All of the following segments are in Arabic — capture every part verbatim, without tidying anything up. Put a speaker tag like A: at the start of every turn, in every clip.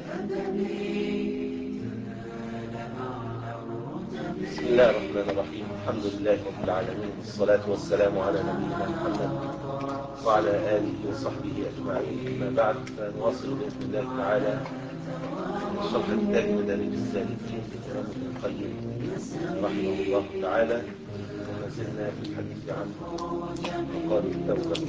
A: بسم الله الرحمن الرحيم. الحمد لله رب العالمين، والصلاة والسلام على نبينا محمد وعلى آله وصحبه أجمعين. أما بعد، فنواصل بإذن الله تعالى شرح كتاب مدارج السالكين للإمام ابن القيم رحمه الله تعالى، وما زلنا في الحديث عن مقام التوبة.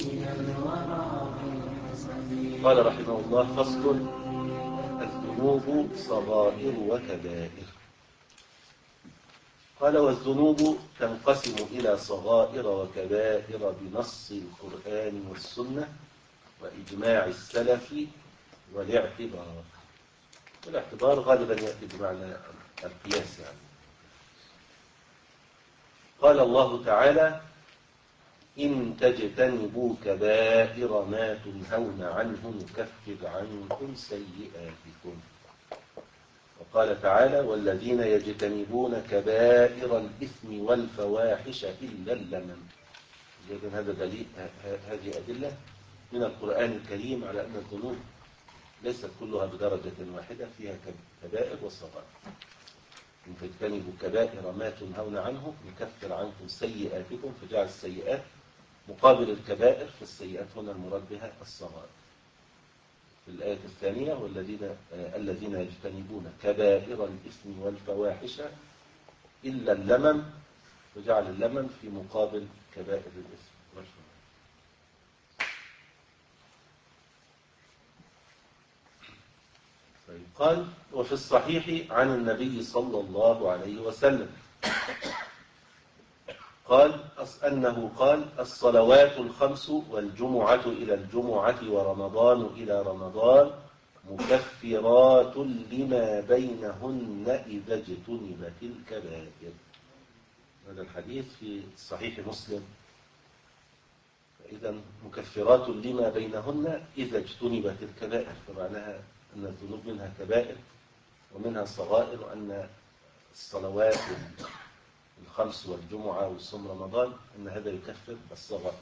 A: قال رحمه الله: فصل: الذنوب صغائر وكبائر. قال: والذنوب تنقسم إلى صغائر وكبائر بنص القرآن والسنة وإجماع السلف والاعتبار. والاعتبار غالبا يأتي بمعنى القياس يعني. قال الله تعالى: إن تجتنبوا كبائر ما تنهون عنه نكفر عنكم سيئاتكم. وقال تعالى: والذين يجتنبون كبائر الإثم والفواحش إلا اللمم. إذن هذا دليل، هذه أدلة من القرآن الكريم على أن الذنوب ليست كلها بدرجة واحدة، فيها كبائر وصغائر. إن تجتنبوا كبائر ما تنهون عنه نكفر عنكم سيئاتكم، فجعل السيئات مقابل الكبائر، فالسيئات هنا المراد بها الصغائر. في الآية الثانية: والذين آه الذين يجتنبون كبائر الإثم والفواحش إلا اللمم، وجعل اللمم في مقابل كبائر الإثم والفواحش. طيب، قال: وفي الصحيح عن النبي صلى الله عليه وسلم قال أنه قال: الصلوات الخمس والجمعة إلى الجمعة ورمضان إلى رمضان مكفرات لما بينهن إذا اجتنبت الكبائر. هذا الحديث في صحيح مسلم. إذا مكفرات لما بينهن إذا اجتنبت الكبائر، فمعناها أن الذنوب منها كبائر ومنها صغائر، وأن الصلوات الخمس والجمعة وصوم رمضان أن هذا يكفر الصغائر.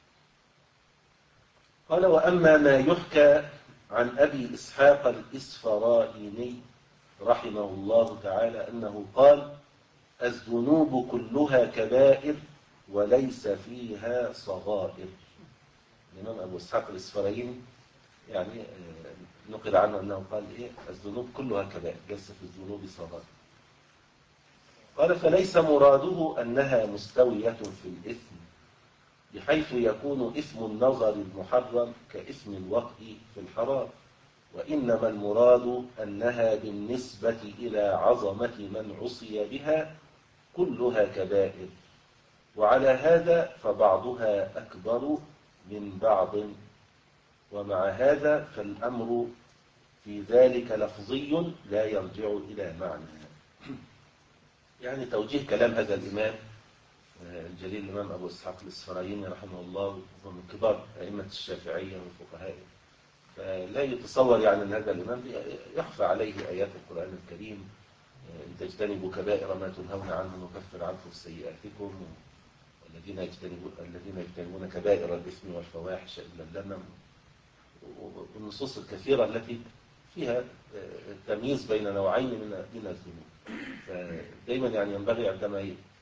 A: قال: وأما ما يحكى عن أبي إسحاق الإسفرايني رحمه الله تعالى أنه قال: الذنوب كلها كبائر وليس فيها صغائر. الإمام أبو إسحاق الإسفرايني يعني نقل عنه أنه قال: إيه؟ الذنوب كلها كبائر، ليس في الذنوب صغائر. قال: فليس مراده أنها مستوية في الإثم، بحيث يكون إثم النظر المحرم كإثم الوطء في الحرام، وإنما المراد أنها بالنسبة إلى عظمة من عصي بها كلها كبائر، وعلى هذا فبعضها أكبر من بعض، ومع هذا فالأمر في ذلك لفظي لا يرجع إلى معنى. يعني توجيه كلام هذا الإمام الجليل الإمام أبو إسحاق الإسفرايني رحمه الله، وهو من كبار أئمة الشافعية والفقهاء، فلا يتصور يعني أن هذا الإمام يخفى عليه آيات القرآن الكريم: إن تجتنبوا كبائر ما تنهون عنه نكفر عنكم سيئاتكم، والذين يجتنبون الذين يجتنبون كبائر الإثم والفواحش إلا اللمم، والنصوص الكثيرة التي فيها التمييز بين نوعين من من الذنوب. فدائما يعني ينبغي عندما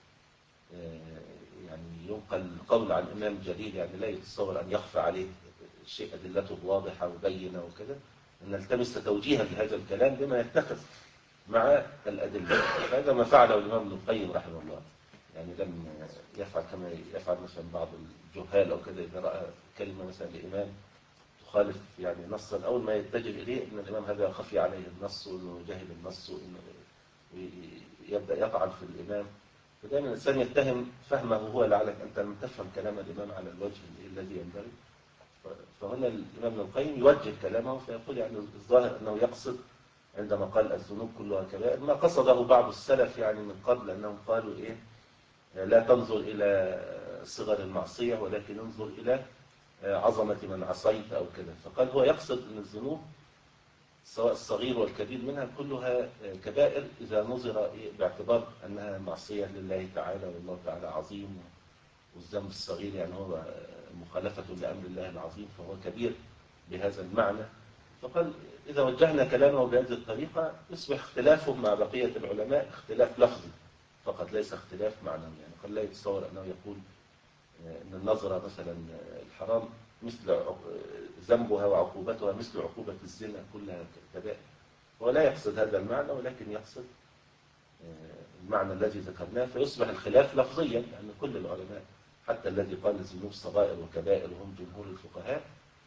A: يعني ينقل القول عن إمام جليل، يعني لا يتصور أن يخفى عليه شيء أدلته واضحة وبينة وكذا، أن نلتمس توجيها لهذا الكلام بما يتخذ مع الأدلة. هذا ما فعله الإمام ابن القيم رحمه الله، يعني لم يفعل كما يفعل مثلا بعض الجهال أو كذا، إذا رأى كلمة مثلا لإمام تخالف يعني نصا، أول ما يتجه إليه أن الإمام هذا خفي عليه النص وأنه جاهل النص، وأنه يبدأ يطعن في الإمام. فدائما الإنسان يتهم فهمه هو، لعلك أنت لم تفهم كلام الإمام على الوجه الذي ينبغي. فهنا الإمام ابن القيم يوجه كلامه فيقول يعني الظاهر أنه يقصد عندما قال الذنوب كلها كبائر ما قصده بعض السلف يعني من قبل، أنهم قالوا إيه: لا تنظر إلى صغر المعصية ولكن انظر إلى عظمة من عصيت أو كذا. فقال هو يقصد أن الذنوب سواء الصغير والكبير منها كلها كبائر إذا نظر باعتبار أنها معصية لله تعالى، والله تعالى عظيم، والذنب الصغير يعني هو مخالفة لأمر الله العظيم، فهو كبير بهذا المعنى. فقال إذا وجهنا كلامه بهذه الطريقة يصبح اختلافه مع بقية العلماء اختلاف لفظي فقط ليس اختلاف معنوي. يعني قد لا يتصور أنه يقول أن النظرة مثلا الحرام مثل ذنبها وعقوبتها مثل عقوبة الزنا كلها كبائر، ولا يقصد هذا المعنى، ولكن يقصد المعنى الذي ذكرناه، فيصبح الخلاف لفظيا لأن يعني كل العلماء حتى الذي قال الذنوب صغائر وكبائر وهم جمهور الفقهاء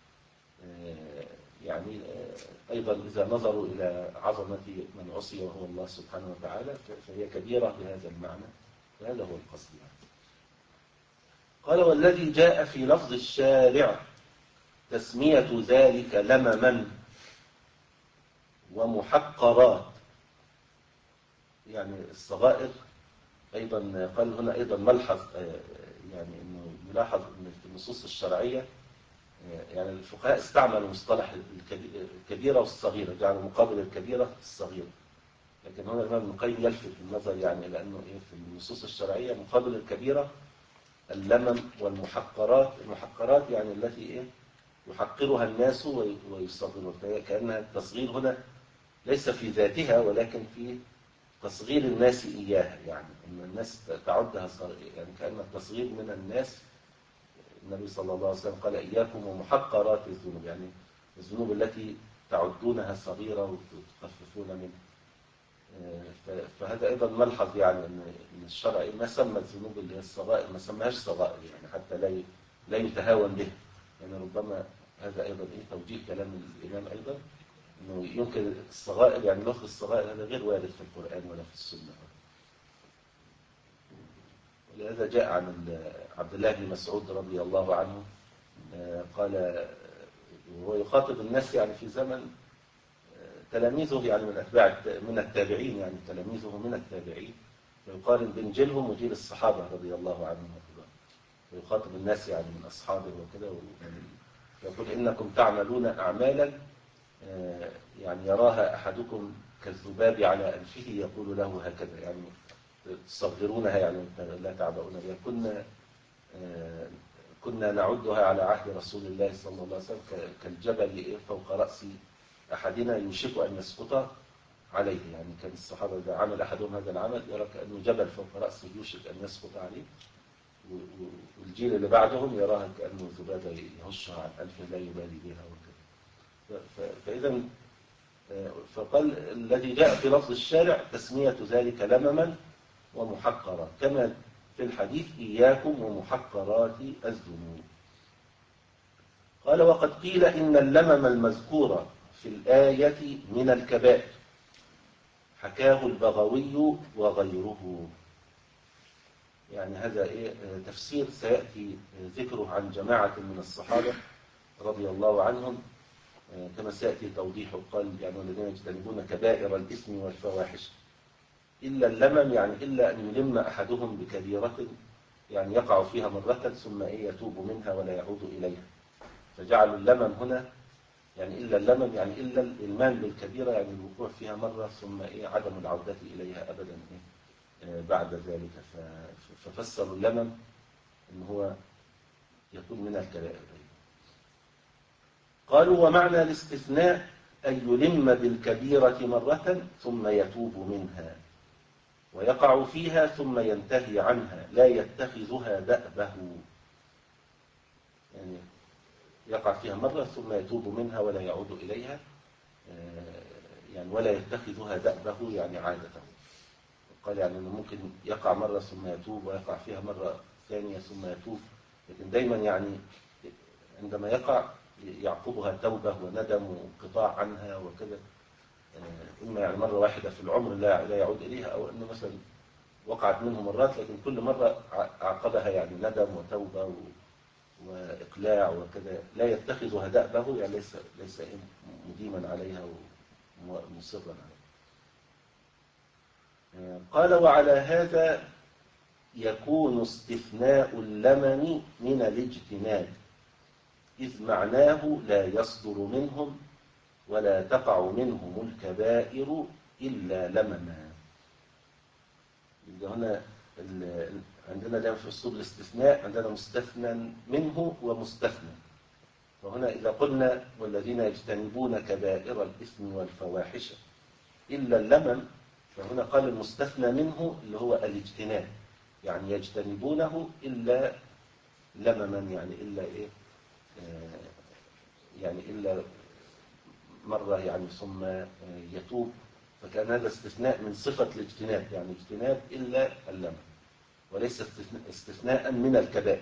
A: يعني أيضا إذا نظروا إلى عظمة من عصي وهو الله سبحانه وتعالى فهي كبيرة بهذا المعنى، وهذا هو القصد يعني. قال والذي جاء في لفظ الشارع تسمية ذلك لمما ومحقرات، يعني الصغائر أيضا قال هنا أيضا ملحظ يعني أنه يلاحظ أن في النصوص الشرعية يعني الفقهاء استعملوا مصطلح الكبيرة والصغيرة، جعلوا مقابل الكبيرة الصغيرة، لكن هنا الإمام ابن القيم يلفت النظر يعني لأنه إيه في النصوص الشرعية مقابل الكبيرة اللمم والمحقرات. المحقرات يعني التي إيه يحقرها الناس ويصغرون، كأنها التصغير هنا ليس في ذاتها ولكن في تصغير الناس إياها، يعني أن الناس تعدها يعني كأن التصغير من الناس. النبي صلى الله عليه وسلم قال إياكم ومحقرات الذنوب، يعني الذنوب التي تعدونها صغيرة وتخففون منها. فهذا أيضا ملحظ يعني أن الشرع ما سمى الذنوب اللي هي الصغائر ما سماهاش صغائر يعني حتى لا لا يتهاون به، يعني ربما هذا أيضا إيه توجيه كلام الإمام أيضا أنه يمكن الصغائر يعني لفظ الصغائر هذا غير وارد في القرآن ولا في السنة. ولهذا جاء عن عبد الله بن مسعود رضي الله عنه قال وهو يخاطب الناس يعني في زمن تلاميذه يعني من أتباع من التابعين، يعني تلاميذه من التابعين، ويقارن بين جيلهم وجيل الصحابة رضي الله عنهم، ويخاطب الناس يعني من أصحابه وكذا، ويقول إنكم تعملون أعمالا يعني يراها أحدكم كالذباب على أنفه يقول له هكذا، يعني تصغرونها يعني لا تعبؤون بها. كنا كنا نعدها على عهد رسول الله صلى الله عليه وسلم كالجبل فوق رأس أحدنا يوشك أن يسقط عليه، يعني كان الصحابة إذا عمل أحدهم هذا العمل يرى كأنه جبل فوق رأسه يوشك أن يسقط عليه، والجيل اللي بعدهم يراها كأنه ذبابة يهشها عن أنفه لا يبالي بها وكذا. فإذا فقال الذي جاء في لفظ الشارع تسمية ذلك لمما ومحقرات، كما في الحديث إياكم ومحقرات الذنوب. قال وقد قيل إن اللمم المذكور في الآية من الكبائر، حكاه البغوي وغيره. يعني هذا إيه تفسير سيأتي ذكره عن جماعة من الصحابة رضي الله عنهم كما سيأتي توضيحه. قال يعني الذين يجتنبون كبائر الإثم والفواحش إلا اللمم، يعني إلا أن يلم أحدهم بكبيرة يعني يقع فيها مرة ثم إيه يتوب منها ولا يعود إليها، فجعلوا اللمم هنا يعني إلا اللمم يعني إلا الإلمان بالكبيرة، يعني الوقوع فيها مرة ثم إيه عدم العودة إليها أبدا إيه بعد ذلك. ففسروا اللمم إن هو يكون من الكبائر. قالوا ومعنى الاستثناء أن يلم بالكبيرة مرة ثم يتوب منها ويقع فيها ثم ينتهي عنها لا يتخذها دأبه، يعني يقع فيها مرة ثم يتوب منها ولا يعود إليها، يعني ولا يتخذها دأبه يعني عادته. قال يعني أنه ممكن يقع مرة ثم يتوب ويقع فيها مرة ثانية ثم يتوب، لكن دايما يعني عندما يقع يعقبها توبة وندم وانقطاع عنها وكذا، إما يعني مرة واحدة في العمر لا لا يعود إليها، أو أنه مثلا وقعت منه مرات لكن كل مرة عقبها يعني ندم وتوبة وإقلاع وكذا، لا يتخذها دأبه يعني ليس ليس مديما عليها ومصرا عليها. قال وعلى هذا يكون استثناء اللمم من الاجتناب، إذ معناه لا يصدر منهم ولا تقع منهم الكبائر إلا لمما. هنا عندنا دائما في أسلوب الاستثناء عندنا مستثنى منه ومستثنى، فهنا إذا قلنا والذين يجتنبون كبائر الإثم والفواحش إلا اللمم، فهنا قال المستثنى منه اللي هو الاجتناب، يعني يجتنبونه إلا لمما، يعني إلا إيه آه يعني إلا مرة يعني ثم يتوب، فكان هذا استثناء من صفة الاجتناب، يعني اجتناب إلا اللمم وليس استثناء من الكبائر.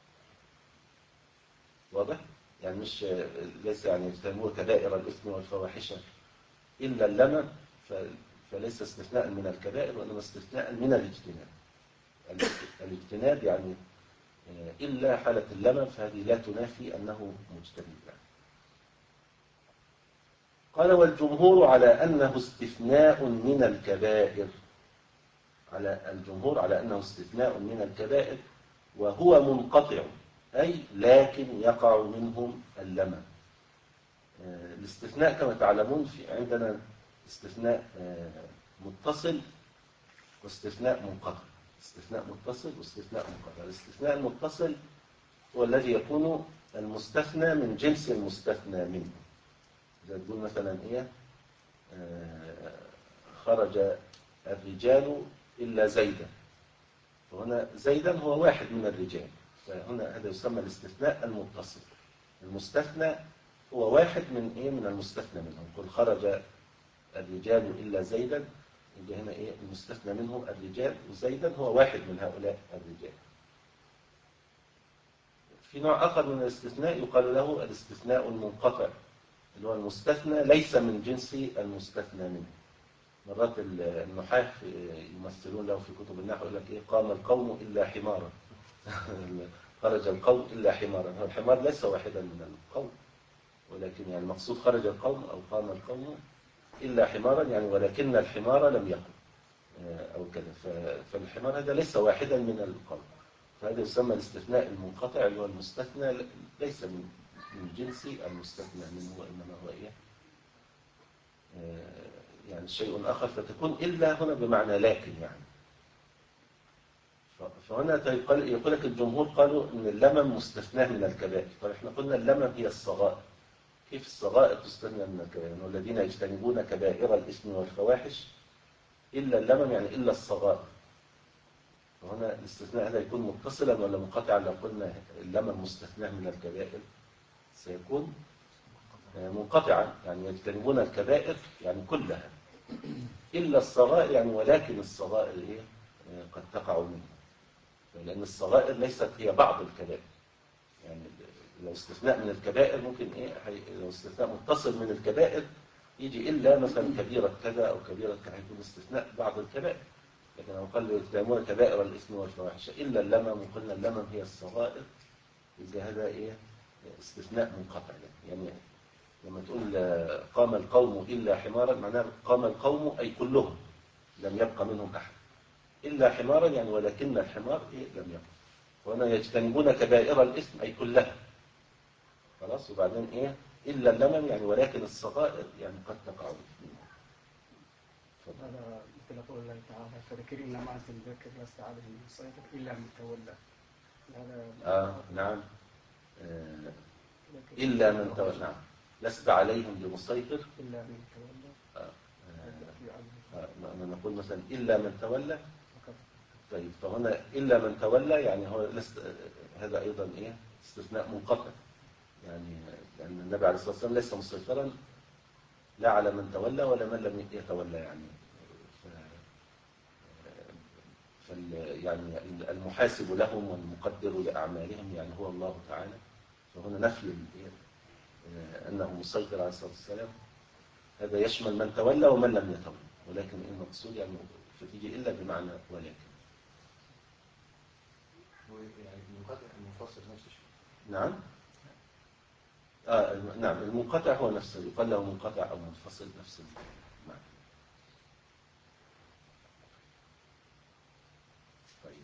A: واضح؟ يعني مش ليس يعني يجتنبون كبائر الإثم والفواحش إلا اللمم، فليس استثناء من الكبائر وإنما استثناء من الاجتناب. الاجتناب يعني إلا حالة اللمم، فهذه لا تنافي أنه مجتنب. قال والجمهور على أنه استثناء من الكبائر، على الجمهور على أنه استثناء من الكبائر وهو منقطع، أي لكن يقع منهم اللمم. الاستثناء كما تعلمون في عندنا استثناء متصل واستثناء منقطع، استثناء متصل واستثناء منقطع. الاستثناء المتصل هو الذي يكون المستثنى من جنس المستثنى منه، زي تقول مثلا إيه آه خرج الرجال إلا زيدا، فهنا زيدا هو واحد من الرجال، فهنا هذا يسمى الاستثناء المتصل. المستثنى هو واحد من إيه من المستثنى منه، يقول خرج الرجال إلا زيدا، يبقى هنا إيه المستثنى منه الرجال، وزيدا هو واحد من هؤلاء الرجال. في نوع آخر من الاستثناء يقال له الاستثناء المنقطع، اللي هو المستثنى ليس من جنس المستثنى منه. مرات النحاة يمثلون له في كتب النحو يقول لك إيه قام القوم إلا حمارا خرج القوم إلا حمارا. هو الحمار ليس واحدا من القوم، ولكن يعني المقصود خرج القوم أو قام القوم إلا حمارا، يعني ولكن الحمار لم يقم أو كذا، فالحمار هذا ليس واحدا من القوم، فهذا يسمى الاستثناء المنقطع، اللي هو المستثنى ليس من من جنس المستثنى منه، وإنما هو إيه يعني شيء آخر، فتكون إلا هنا بمعنى لكن. يعني فهنا يقول لك الجمهور قالوا إن اللمم مستثنى من الكبائر. طيب احنا قلنا اللمم هي الصغائر، كيف الصغائر تستثنى من الكبائر؟ يعني الذين يجتنبون كبائر الإثم والفواحش إلا اللمم، يعني إلا الصغائر. وهنا الاستثناء هذا يكون متصلا ولا منقطعا؟ لو قلنا اللمم مستثنى من الكبائر سيكون منقطعا، يعني يجتنبون الكبائر يعني كلها إلا الصغائر، يعني ولكن الصغائر إيه قد تقع منها، لأن الصغائر ليست هي بعض الكبائر. يعني لو استثناء من الكبائر ممكن إيه لو استثناء متصل من الكبائر يجي إلا مثلا كبيرة كذا أو كبيرة كذا، هيكون استثناء بعض الكبائر. لكن لو قال يجتنبون كبائر الإثم والفواحش إلا اللمم، وقلنا اللمم هي الصغائر، يبقى هذا إيه استثناء منقطع. يعني لما تقول قام القوم إلا حمارا، معناه قام القوم أي كلهم، لم يبقى منهم أحد. إلا حمارا يعني ولكن الحمار إيه لم يبقى. وهنا يجتنبون كبائر الإثم أي كلها، خلاص. وبعدين إيه إلا اللمم يعني ولكن الصغائر يعني قد تقع منهم.
B: هذا مثل قول الله تعالى فذكر إن ما أنت مذكر لست عليهم مسيطر إلا من تولى. هذا
A: آه نعم آه إلا من تولى، نعم لست عليهم بمسيطر
B: إلا من تولى.
A: آه آه آه نقول مثلا إلا من تولى. طيب فهنا إلا من تولى يعني هو لست، هذا أيضا إيه استثناء منقطع، يعني لأن النبي عليه الصلاة والسلام ليس مسيطرا لا على من تولى ولا من لم يتولى. يعني فال يعني المحاسب لهم والمقدر لأعمالهم يعني هو الله تعالى. فهنا نفي أنه مسيطر عليه الصلاة والسلام هذا يشمل من تولى ومن لم يتولى، ولكن المقصود يعني فتيجي إلا بمعنى ولكن.
C: يعني المنقطع المنفصل نفس الشيء.
A: نعم آه نعم المنقطع هو نفسه، يقال له منقطع أو منفصل نفس المعنى. طيب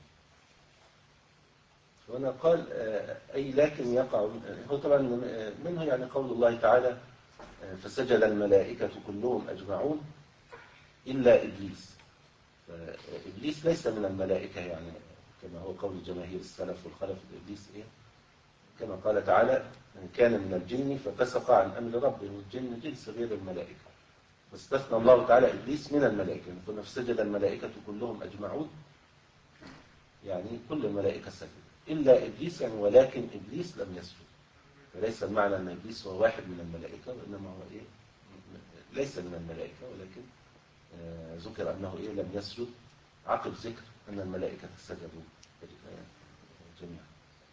A: هنا قال أي لكن يقع، هو طبعا منه يعني قول الله تعالى فسجد الملائكة كلهم أجمعون إلا إبليس. فإبليس ليس من الملائكة، يعني كما هو قول جماهير السلف والخلف. إبليس إيه كما قال تعالى من كان من الجن ففسق عن أمر ربه، والجن جنس غير الملائكة، واستثنى الله تعالى إبليس من الملائكة، كنا فسجد الملائكة كلهم أجمعون، يعني كل الملائكة سجدوا إلا إبليس، يعني ولكن إبليس لم يسجد. فليس المعنى أن إبليس هو واحد من الملائكة، وإنما هو إيه؟ ليس من الملائكة، ولكن آه ذكر أنه إيه؟ لم يسجد عقب ذكر أن الملائكة سجدوا جميعا.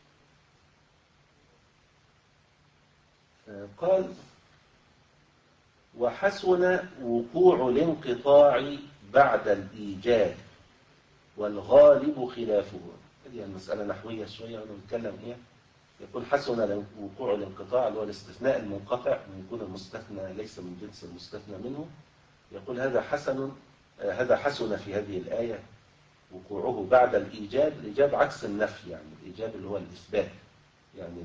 A: آه قال وحسن وقوع الانقطاع بعد الإيجاد والغالب خلافه. هذه المسألة نحوية شوية وأنا بتكلم إيه؟ يقول حسن وقوع الانقطاع اللي هو الاستثناء المنقطع، من يكون المستثنى ليس من جنس المستثنى منه. يقول هذا حسن هذا حسن في هذه الآية وقوعه بعد الإيجاب. الإيجاب عكس النفي، يعني الإيجاب اللي هو الإثبات، يعني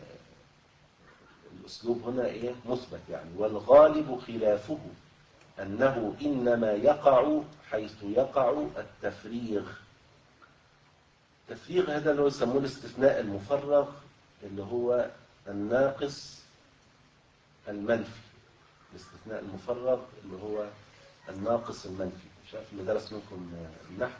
A: الأسلوب هنا إيه؟ مثبت يعني. والغالب خلافه أنه إنما يقع حيث يقع التفريغ. التفريغ هذا اللي هو يسموه الاستثناء المفرغ، اللي هو الناقص المنفي. الاستثناء المفرغ اللي هو الناقص المنفي. مش عارف اللي درس منكم النحو،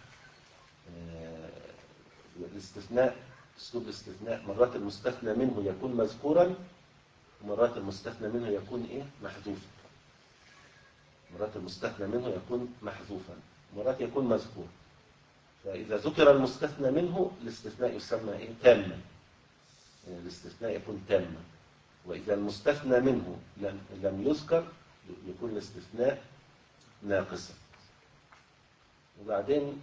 A: الاستثناء، اسلوب الاستثناء مرات المستثنى منه يكون مذكورا، ومرات المستثنى منه يكون ايه؟ محذوفا. مرات المستثنى منه يكون محذوفا، مرات يكون مذكور. فإذا ذكر المستثنى منه الاستثناء يسمى ايه؟ تاما. يعني الاستثناء يكون تاما. وإذا المستثنى منه لم, لم يذكر يكون الاستثناء ناقصا. وبعدين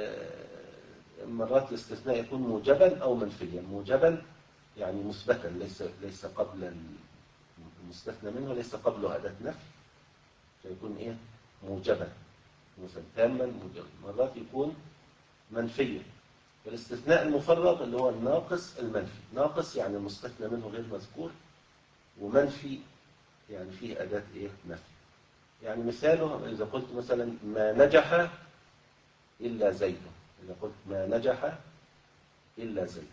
A: مرات الاستثناء يكون موجبا أو منفيا. موجبا يعني مثبتا، ليس ليس قبل المستثنى منه ليس قبله أداة نفي، فيكون إيه؟ موجبا، مثلا تاما موجبا. مرات يكون منفيا. والاستثناء المفرغ اللي هو الناقص المنفي. ناقص يعني المستثنى منه غير مذكور، ومنفي يعني فيه أداة إيه؟ نفي. يعني مثاله إذا قلت مثلا ما نجح إلا زيد. إذا قلت ما نجح إلا زيد،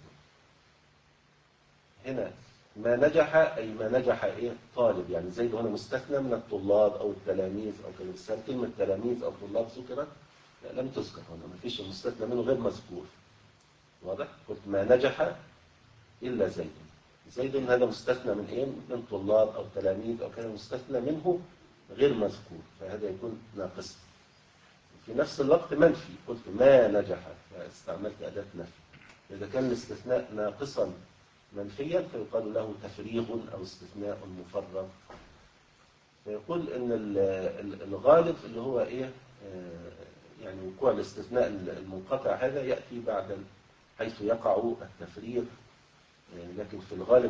A: هنا ما نجح أي ما نجح إيه؟ طالب. يعني زيد هنا مستثنى من الطلاب أو التلاميذ أو كده. بس كلمة تلاميذ أو طلاب ذكرت؟ لا، لم تذكر هنا، ما فيش المستثنى منه غير مذكور. واضح؟ قلت ما نجح إلا زيد. زيد هذا مستثنى من إيه؟ من طلاب أو تلاميذ أو كده، مستثنى منه غير مذكور، فهذا يكون ناقصا. في نفس الوقت منفي، قلت ما نجح فاستعملت أداة نفي. إذا كان الاستثناء ناقصا منفيا فيقال له تفريغ أو استثناء مفرغ. فيقول إن الغالب اللي هو إيه؟ يعني وقوع الاستثناء المنقطع هذا يأتي بعد حيث يقع التفريغ. لكن في الغالب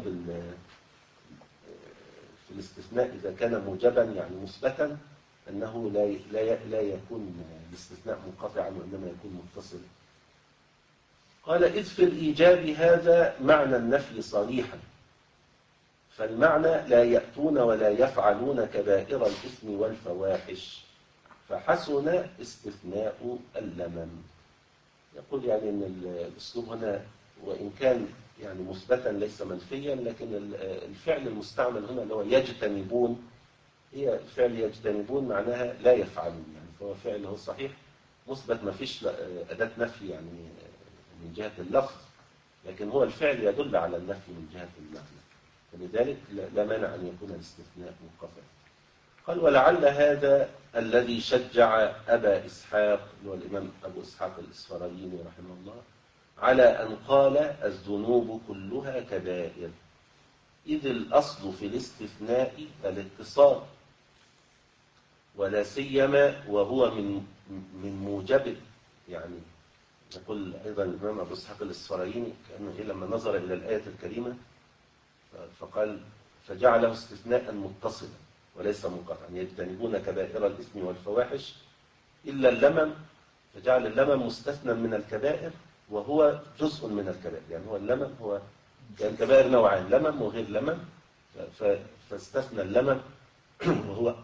A: في الاستثناء إذا كان موجبا يعني مثبتا أنه لا لا لا يكون الاستثناء منقطعا، وإنما يكون متصلا. قال إذ في الإيجاب هذا معنى النفي صريحا، فالمعنى لا يأتون ولا يفعلون كبائر الإثم والفواحش، فحسن استثناء اللمم. يقول يعني أن الأسلوب هنا وإن كان يعني مثبتا ليس منفيا، لكن الفعل المستعمل هنا اللي هو يجتنبون، هي فعل يجتنبون معناها لا يفعلون، يعني فهو فعل هو صحيح مثبت، ما فيش أداة نفي يعني من جهة اللفظ، لكن هو الفعل يدل على النفي من جهة المعنى، فلذلك لا مانع أن يكون الاستثناء منقطع. قال ولعل هذا الذي شجع أبا إسحاق اللي هو الإمام أبو إسحاق الإسفرايني رحمه الله على أن قال الذنوب كلها كبائر، إذ الأصل في الاستثناء الاتصال، ولا سيما وهو من من موجبه. يعني يقول أيضا الإمام أبو إسحاق الإسفرايني كأنه لما نظر إلى الآية الكريمة فقال فجعله استثناء متصلا وليس منقطعا، يجتنبون كبائر الإثم والفواحش إلا اللمم، فجعل اللمم مستثنى من الكبائر وهو جزء من الكبائر. يعني هو اللمم هو الكبائر نوعان، لمم وغير لمم، فاستثنى اللمم وهو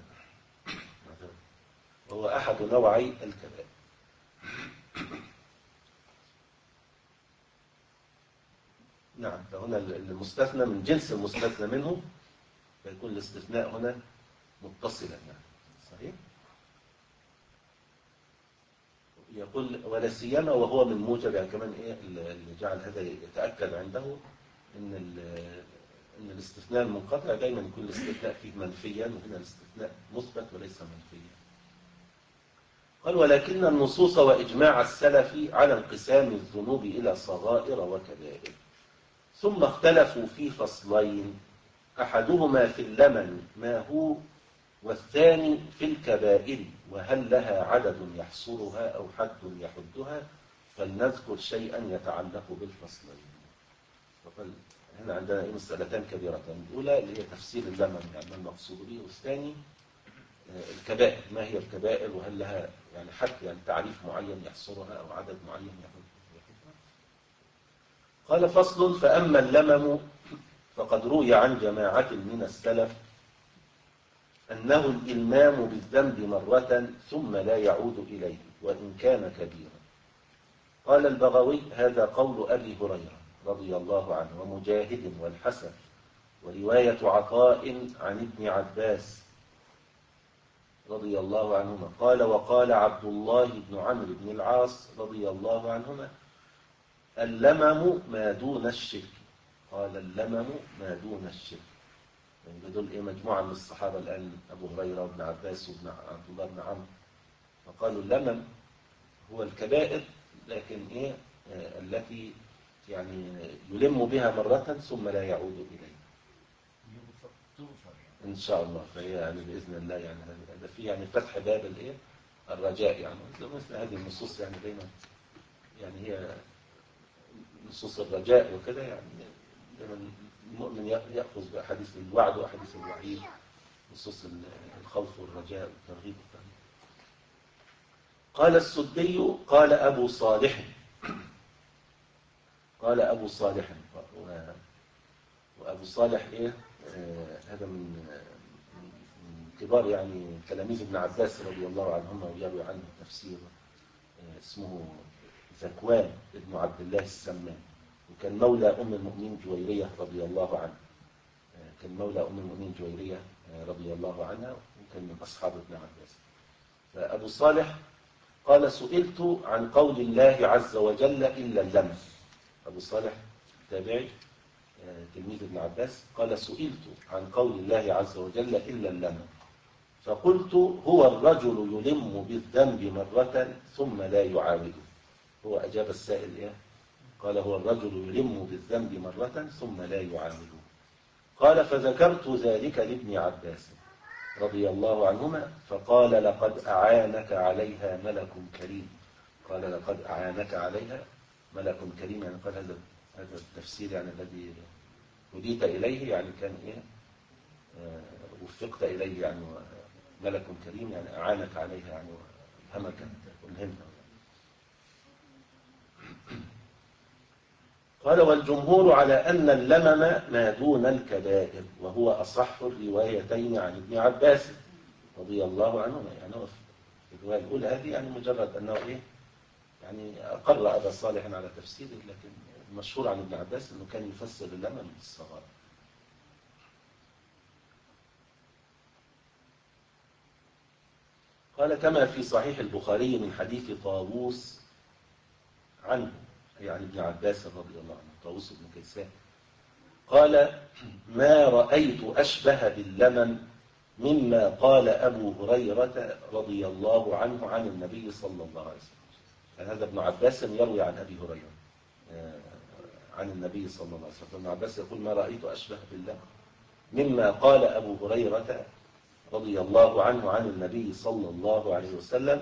A: وهو أحد نوعي الكبائر. نعم، فهنا المستثنى من جنس المستثنى منه، فيكون الاستثناء هنا متصلا يعني. صحيح. يقول ولا سيما وهو من موجب، يعني كمان ايه اللي جعل هذا يتأكد عنده ان ان الاستثناء المنقطع دايما يكون الاستثناء فيه منفيا، وهنا الاستثناء مثبت وليس منفيا. قال ولكن النصوص وإجماع السلف على انقسام الذنوب إلى صغائر وكبائر، ثم اختلفوا في فصلين، أحدهما في اللمن ما هو، والثاني في الكبائر وهل لها عدد يحصرها أو حد يحدها، فلنذكر شيئا يتعلق بالفصلين. وقال هنا عندنا إيه مسألتان كبيرتان، الأولى اللي هي تفسير اللمن يعني ما المقصود به، والثاني الكبائر ما هي الكبائر وهل لها يعني حد يعني تعريف معين يحصرها أو عدد معين يحدها. قال فصل فأما اللمم فقد روي عن جماعة من السلف أنه الإلمام بالذنب مرة ثم لا يعود إليه وإن كان كبيرا. قال البغوي هذا قول أبي هريرة رضي الله عنه ومجاهد والحسن، ورواية عطاء عن ابن عباس رضي الله عنهما. قال وقال عبد الله بن عمرو بن العاص رضي الله عنهما اللمم ما دون الشرك. قال اللمم ما دون الشرك. يعني دول ايه مجموعة من الصحابة الآن، أبو هريرة وابن عباس وابن عبد الله بن عمرو، فقالوا اللمم هو الكبائر لكن ايه آه التي يعني يلم بها مرة ثم لا يعود إليه إن شاء الله. فهي يعني بإذن الله يعني هذا فيه يعني فتح باب الايه الرجاء، يعني مثل هذه النصوص يعني دايما يعني هي نصوص الرجاء وكده، يعني دايما المؤمن يأخذ بأحاديث الوعد وأحاديث الوعيد، نصوص الخوف والرجاء والترغيب والترهيب. قال السدي قال أبو صالح قال أبو صالح وأبو صالح إيه آه هذا من كبار يعني تلاميذ ابن عباس رضي الله عنهما ويروي عنه التفسير. آه اسمه ذكوان ابن عبد الله السمان، وكان مولى أم المؤمنين جويرية رضي الله عنها. آه كان مولى أم المؤمنين جويرية آه رضي الله عنها، وكان من أصحاب ابن عباس. فأبو صالح قال سئلت عن قول الله عز وجل إلا اللمم. أبو صالح تابعي آه تلميذ ابن عباس قال سئلت عن قول الله عز وجل إلا اللمم، فقلت هو الرجل يلم بالذنب مرة ثم لا يعاوده. هو أجاب السائل إيه؟ قال هو الرجل يلم بالذنب مرة ثم لا يعاوده. قال فذكرت ذلك لابن عباس رضي الله عنهما فقال لقد أعانك عليها ملك كريم. قال لقد أعانك عليها ملك كريم، يعني قال هذا هذا التفسير يعني الذي هديت إليه يعني كان إيه آه وفقت إليه يعني ملك كريم، يعني أعانك عليها يعني همك والهمة. قال والجمهور على أن اللمم ما دون الكبائر، وهو أصح الروايتين عن ابن عباس رضي الله عنهما. يعني هو في الرواية الأولى هذه يعني مجرد أنه إيه يعني أقر أبا صالح على تفسيره، لكن المشهور عن ابن عباس أنه كان يفسر اللمم بالصغار. قال كما في صحيح البخاري من حديث طاووس عنه يعني ابن عباس رضي الله عنه، طاووس بن كيسان قال ما رأيت أشبه باللمم مما قال أبو هريرة رضي الله عنه عن النبي صلى الله عليه وسلم. يعني هذا ابن عباس يروي عن أبي هريرة عن النبي صلى الله عليه وسلم. ابن عباس يقول ما رأيت أشبه باللمم مما قال أبو هريرة رضي الله عنه عن النبي صلى الله عليه وسلم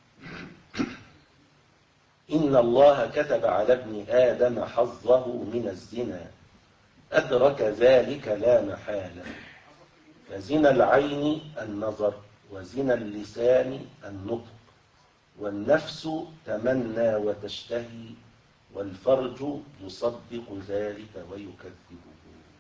A: إن الله كتب على ابن آدم حظه من الزنا أدرك ذلك لا محالة، فزنا العين النظر، وزنا اللسان النطق، والنفس تمنى وتشتهي، والفرج يصدق ذلك ويكذبه.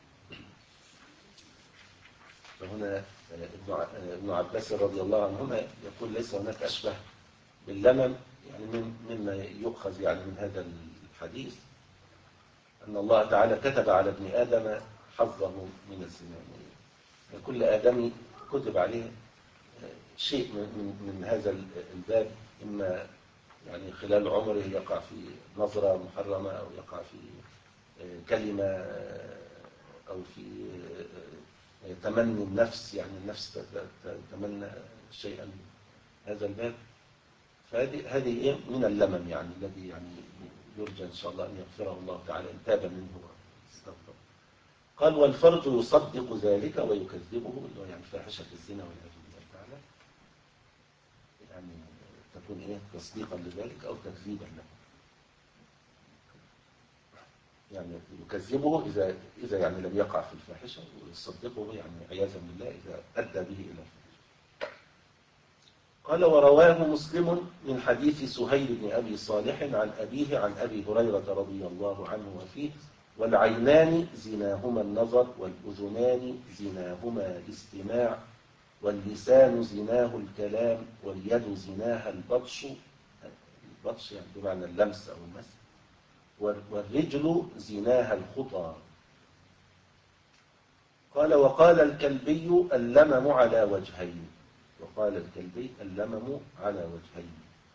A: فهنا ابن عباس رضي الله عنهما يقول ليس هناك أشبه باللمم، يعني من مما يؤخذ يعني من هذا الحديث أن الله تعالى كتب على ابن آدم حظه من الزنا. كل آدمي كتب عليه شيء من, من هذا الباب، إما يعني خلال عمره يقع في نظرة محرمة، أو يقع في كلمة، أو في تمني النفس، يعني النفس تتمنى شيئا من هذا الباب. فهذه هذه إيه من اللمم يعني الذي يعني يرجى إن شاء الله أن يغفره الله تعالى إن تاب منه واستغفر. قال والفرج يصدق ذلك ويكذبه، اللي هو يعني فاحشة الزنا والعياذ بالله تعالى، يعني تكون إيه تصديقا لذلك أو تكذيبا له. يعني يكذبه إذا إذا يعني لم يقع في الفاحشة، ويصدقه يعني عياذا بالله إذا أدى به إلى الفاحشة. قال ورواه مسلم من حديث سهيل بن أبي صالح عن أبيه عن أبي هريرة رضي الله عنه وفيه: والعينان زناهما النظر، والأذنان زناهما الاستماع، واللسان زناه الكلام، واليد زناها البطش، البطش يعني بمعنى اللمس أو المس، والرجل زناها الخطى. قال وقال الكلبي اللمم على وجهين، وقال الكلبي اللمم على وجهين: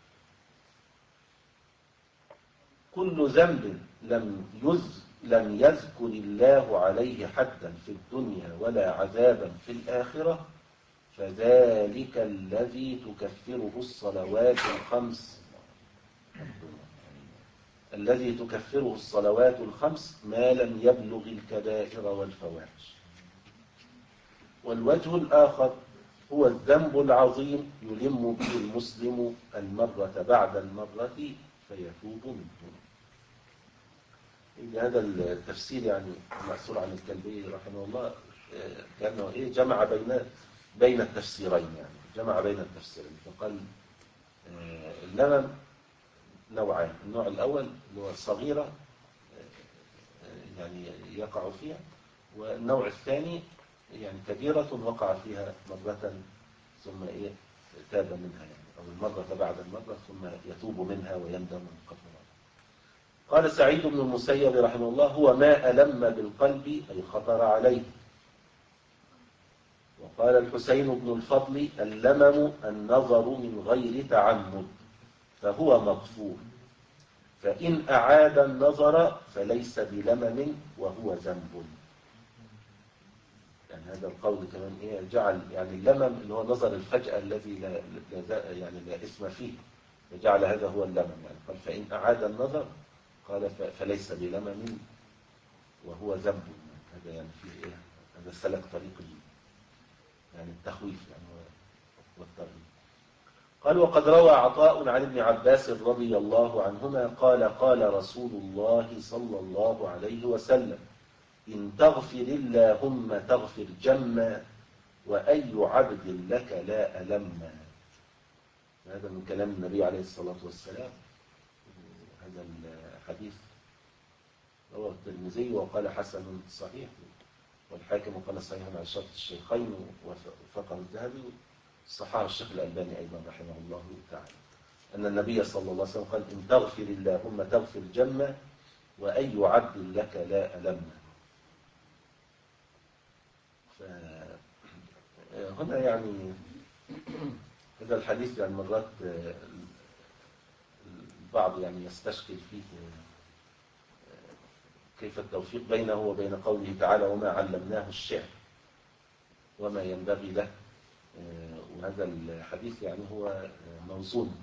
A: كل ذنب لم يز لم يذكر الله عليه حدا في الدنيا ولا عذابا في الآخرة فذلك الذي تكفره الصلوات الخمس الذي تكفره الصلوات الخمس ما لم يبلغ الكبائر والفواحش. والوجه الآخر هو الذنب العظيم يلم به المسلم المرة بعد المرة فيتوب منه. هذا التفسير يعني مأثور عن الكلبي رحمه الله، كأنه إيه جمع بين بين التفسيرين، يعني جمع بين التفسيرين. فقال اللمم نوعين: النوع الأول اللي هو صغيرة يعني يقع فيها، والنوع الثاني يعني كبيرة وقع فيها مرة ثم إيه تاب منها، يعني أو المرة بعد المرة ثم يتوب منها ويندم من قبل. قال سعيد بن المسيب رحمه الله: هو ما ألم بالقلب أي خطر عليه. وقال الحسين بن الفضل: اللمم النظر من غير تعمد فهو مغفور، فإن أعاد النظر فليس بلمم وهو ذنب. يعني هذا القول كمان إيه جعل يعني اللمم اللي هو نظر الفجأة الذي لا, لا يعني لا اسم فيه، فجعل هذا هو اللمم. يعني قال فإن أعاد النظر قال فليس بلمم وهو ذنب. هذا يعني فيه إيه هذا سلك طريق يعني التخويف يعني والترغيب. قال وقد روى عطاء عن ابن عباس رضي الله عنهما قال قال رسول الله صلى الله عليه وسلم: إن تغفر اللهم تغفر جما وأي عبد لك لا ألم. هذا من كلام النبي عليه الصلاة والسلام. هذا الحديث رواه الترمذي وقال حسن صحيح، والحاكم قال صحيح على شرط الشيخين وفقه الذهبي، صححه الشيخ الألباني أيضا رحمه الله تعالى، أن النبي صلى الله عليه وسلم قال: إن تغفر اللهم تغفر جما وأي عبد لك لا ألم. فهنا يعني هذا الحديث يعني مرات البعض يعني يستشكل فيه كيف التوفيق بينه وبين قوله تعالى: وما علمناه الشعر وما ينبغي له. وهذا الحديث يعني هو موزون.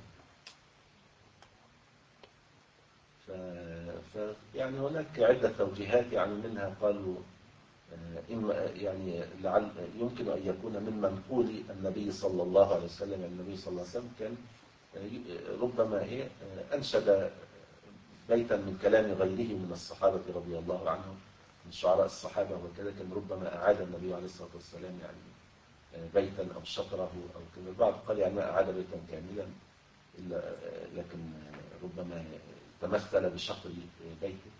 A: فيعني هناك عدة توجيهات، يعني منها قالوا إما يعني لعل يمكن أن يكون من منقول النبي صلى الله عليه وسلم. النبي صلى الله عليه وسلم كان ربما إيه أنشد بيتا من كلام غيره من الصحابة رضي الله عنهم من شعراء الصحابة وكذا، كان ربما أعاد النبي عليه الصلاة والسلام يعني بيتا أو شطره أو كذا. البعض قال يعني ما أعاد بيتا كاملا إلا لكن ربما تمثل بشطر بيته.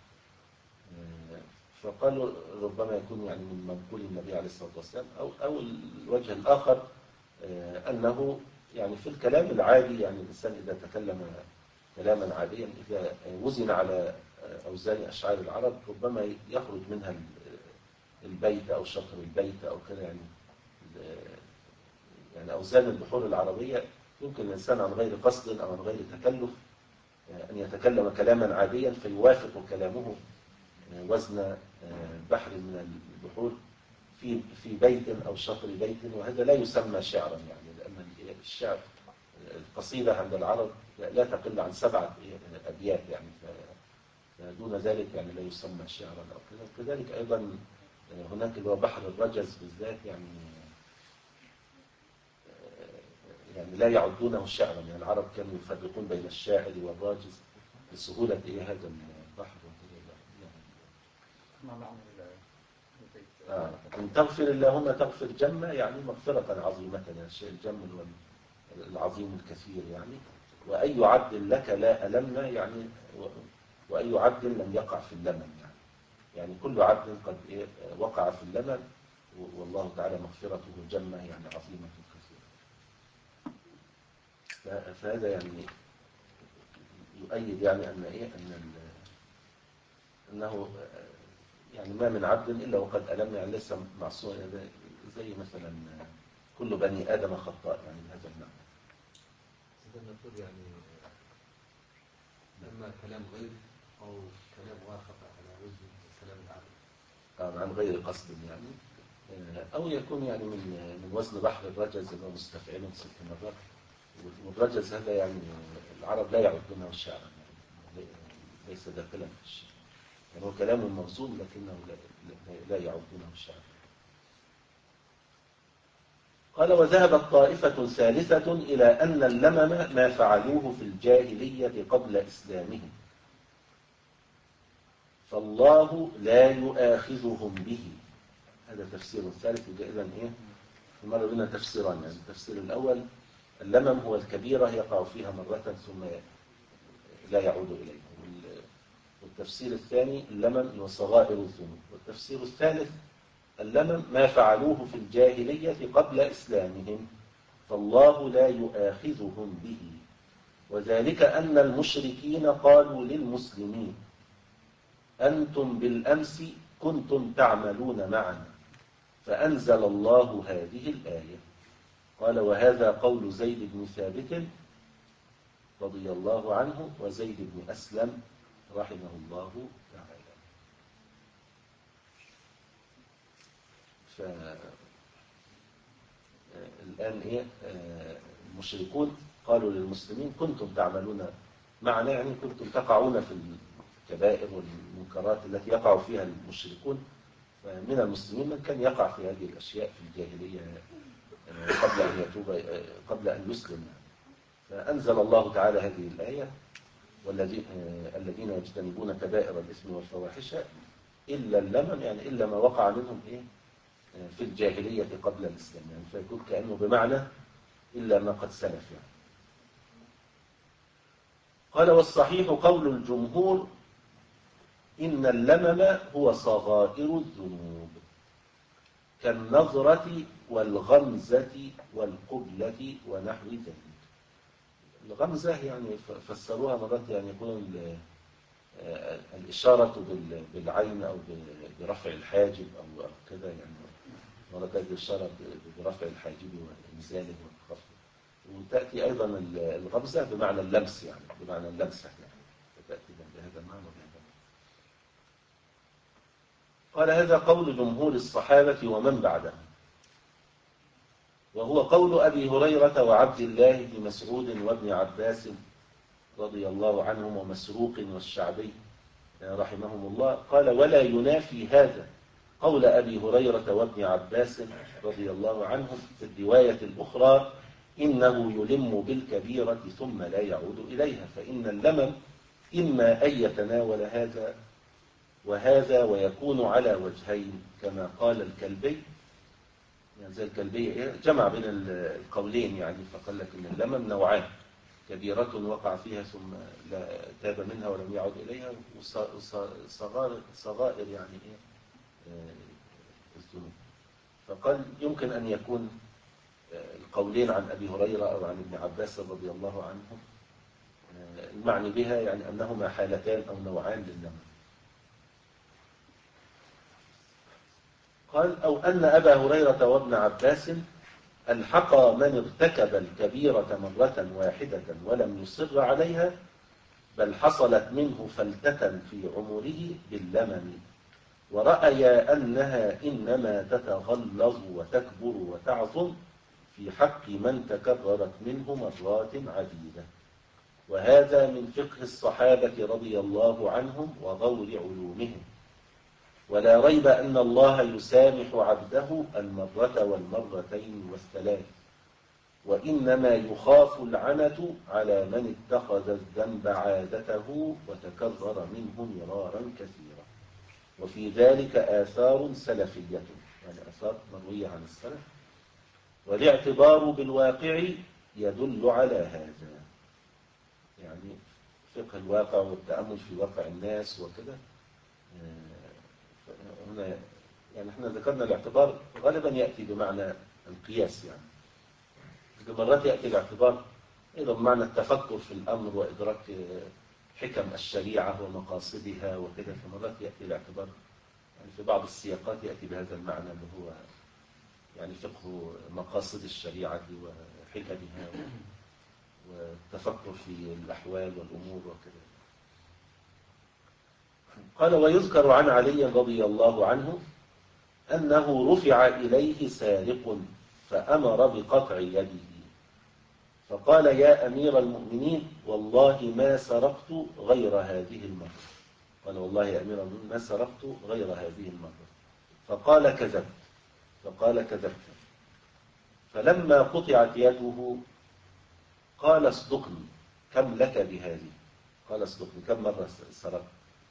A: فقالوا ربما يكون يعني من منقول النبي عليه الصلاة والسلام، أو أو الوجه الآخر أنه يعني في الكلام العادي، يعني الإنسان إذا تكلم كلاما عاديا إذا وزن على أوزان أشعار العرب ربما يخرج منها البيت أو شطر البيت أو كده، يعني يعني أوزان البحور العربية يمكن الإنسان عن غير قصد أو عن غير تكلف أن يتكلم كلاما عاديا فيوافق كلامه وزن بحر من البحور في في بيت أو شطر بيت، وهذا لا يسمى شعرا، يعني لأن الشعر القصيدة عند العرب لا تقل عن سبعة أبيات، يعني دون ذلك يعني لا يسمى شعرا أو كذا. كذلك أيضا هناك اللي هو بحر الرجز بالذات، يعني يعني لا يعدونه شعرا، يعني العرب كانوا يفرقون بين الشاعر والراجز لسهولة إيه هذا البحر.
B: ما معنى البيت؟
A: آه. إن تغفر اللهم تغفر جمة، يعني مغفرة عظيمة، يعني الشيء الجم هو العظيم الكثير يعني. وأي عبد لك لا ألمنا، يعني وأي عبد لم يقع في اللمن، يعني يعني كل عبد قد إيه وقع في اللمن، والله تعالى مغفرته جمة يعني عظيمة كثيرة. فهذا يعني يؤيد يعني أن إيه أن أنه يعني ما من عبد إلا وقد ألم، يعني ليس معصوم، زي مثلا كل بني آدم خطاء، يعني بهذا المعنى.
C: إذا نقول يعني لما كلام غير أو كلام وافق على وجه كلام العقل
A: عن غير قصد، يعني أو يكون يعني من من وزن بحر الرجز اللي هو مستفعل ست مرات، والرجز هذا يعني العرب لا يعدونه الشعر، يعني ليس داخلا في الشعر، يعني هو كلام موزون لكنه لا, لا يعدونه الشعر. قال وذهبت طائفة ثالثة إلى أن اللمم ما فعلوه في الجاهلية قبل إسلامهم، فالله لا يؤاخذهم به. هذا تفسير الثالث. إذا إيه مر بنا تفسيران، يعني التفسير الأول اللمم هو الكبيرة يقع فيها مرة ثم لا يعود إليه، والتفسير الثاني اللمم هو صغائر الذنوب، والتفسير الثالث اللمم ما فعلوه في الجاهلية قبل إسلامهم فالله لا يؤاخذهم به، وذلك أن المشركين قالوا للمسلمين أنتم بالأمس كنتم تعملون معنا، فأنزل الله هذه الآية. قال وهذا قول زيد بن ثابت رضي الله عنه وزيد بن أسلم رحمه الله تعالى. فالآن إيه المشركون قالوا للمسلمين كنتم تعملون معنا، يعني كنتم تقعون في الكبائر والمنكرات التي يقع فيها المشركون، من المسلمين من كان يقع في هذه الأشياء في الجاهلية قبل أن يتوب قبل أن يسلم. فأنزل الله تعالى هذه الآية والذين يجتنبون كبائر الإثم والفواحش إلا اللمم، يعني إلا ما وقع منهم إيه في الجاهلية قبل الإسلام، يعني فيكون كأنه بمعنى إلا ما قد سلف. يعني قال والصحيح قول الجمهور إن اللمم هو صغائر الذنوب كالنظرة والغمزة والقبلة ونحو ذلك. الغمزة يعني فسروها مرات يعني يكون الإشارة بالعين أو برفع الحاجب أو كذا، يعني مرات الإشارة برفع الحاجب وإنزاله والخفض، وتأتي أيضا الغمزة بمعنى اللمس، يعني بمعنى اللمسة، يعني فتأتي بهذا المعنى. قال هذا قول جمهور الصحابة ومن بعدهم، وهو قول أبي هريرة وعبد الله بن مسعود وابن عباس رضي الله عنهم ومسروق والشعبي رحمهم الله. قال ولا ينافي هذا قول أبي هريرة وابن عباس رضي الله عنهم في الرواية الأخرى إنه يلم بالكبيرة ثم لا يعود إليها، فإن اللمم إما أن يتناول هذا وهذا ويكون على وجهين كما قال الكلبي، يعني زي الكلبي جمع بين القولين، يعني فقال لك إن اللمم نوعان، كبيرة وقع فيها ثم لا تاب منها ولم يعد إليها، وصغائر صغائر يعني إيه الذنوب. فقال يمكن أن يكون القولين عن أبي هريرة أو عن ابن عباس رضي الله عنهم المعني بها يعني أنهما حالتان أو نوعان للنمل. قال أو أن أبا هريرة وابن عباس الحقا من ارتكب الكبيرة مرة واحدة ولم يصر عليها، بل حصلت منه فلتة في عمره باللمم، ورأيا أنها إنما تتغلظ وتكبر وتعظم في حق من تكررت منه مرات عديدة. وهذا من فقه الصحابة رضي الله عنهم وغور علومهم. ولا ريب أن الله يسامح عبده المرة والمرتين والثلاث، وإنما يخاف العنة على من اتخذ الذنب عادته وتكرر منه مرارا كثيرا. وفي ذلك آثار سلفية، يعني آثار مروية عن السلف، والاعتبار بالواقع يدل على هذا. يعني فقه الواقع والتأمل في واقع الناس وكده. هنا يعني احنا ذكرنا الاعتبار غالبا يأتي بمعنى القياس، يعني مرات يأتي الاعتبار أيضا بمعنى التفكر في الأمر وإدراك حكم الشريعة ومقاصدها وكده. فمرات يأتي الاعتبار يعني في بعض السياقات يأتي بهذا المعنى اللي هو يعني فقه مقاصد الشريعة وحكمها والتفكر في الأحوال والأمور وكذا. قال ويذكر عن علي رضي الله عنه أنه رفع إليه سارق فأمر بقطع يده، فقال يا أمير المؤمنين والله ما سرقت غير هذه المرة. قال والله يا أمير المؤمنين ما سرقت غير هذه المرة. فقال كذبت. فقال كذبت. فلما قطعت يده قال اصدقني كم لك بهذه؟ قال اصدقني كم مرة سرقت؟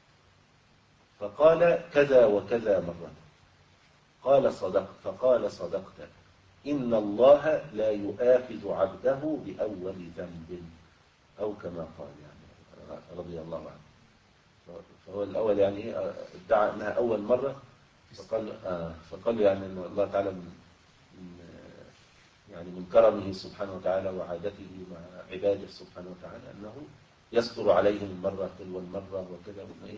A: فقال كذا وكذا مرة. قال صدقت. فقال صدقت، إن الله لا يؤاخذ عبده بأول ذنب، أو كما قال يعني رضي الله عنه. فهو الأول يعني ادعى أنها أول مرة، فقال آه فقال يعني أن الله تعالى من يعني من كرمه سبحانه وتعالى وعادته مع عباده سبحانه وتعالى أنه يستر عليهم المرة تلو المرة وكذا، إيه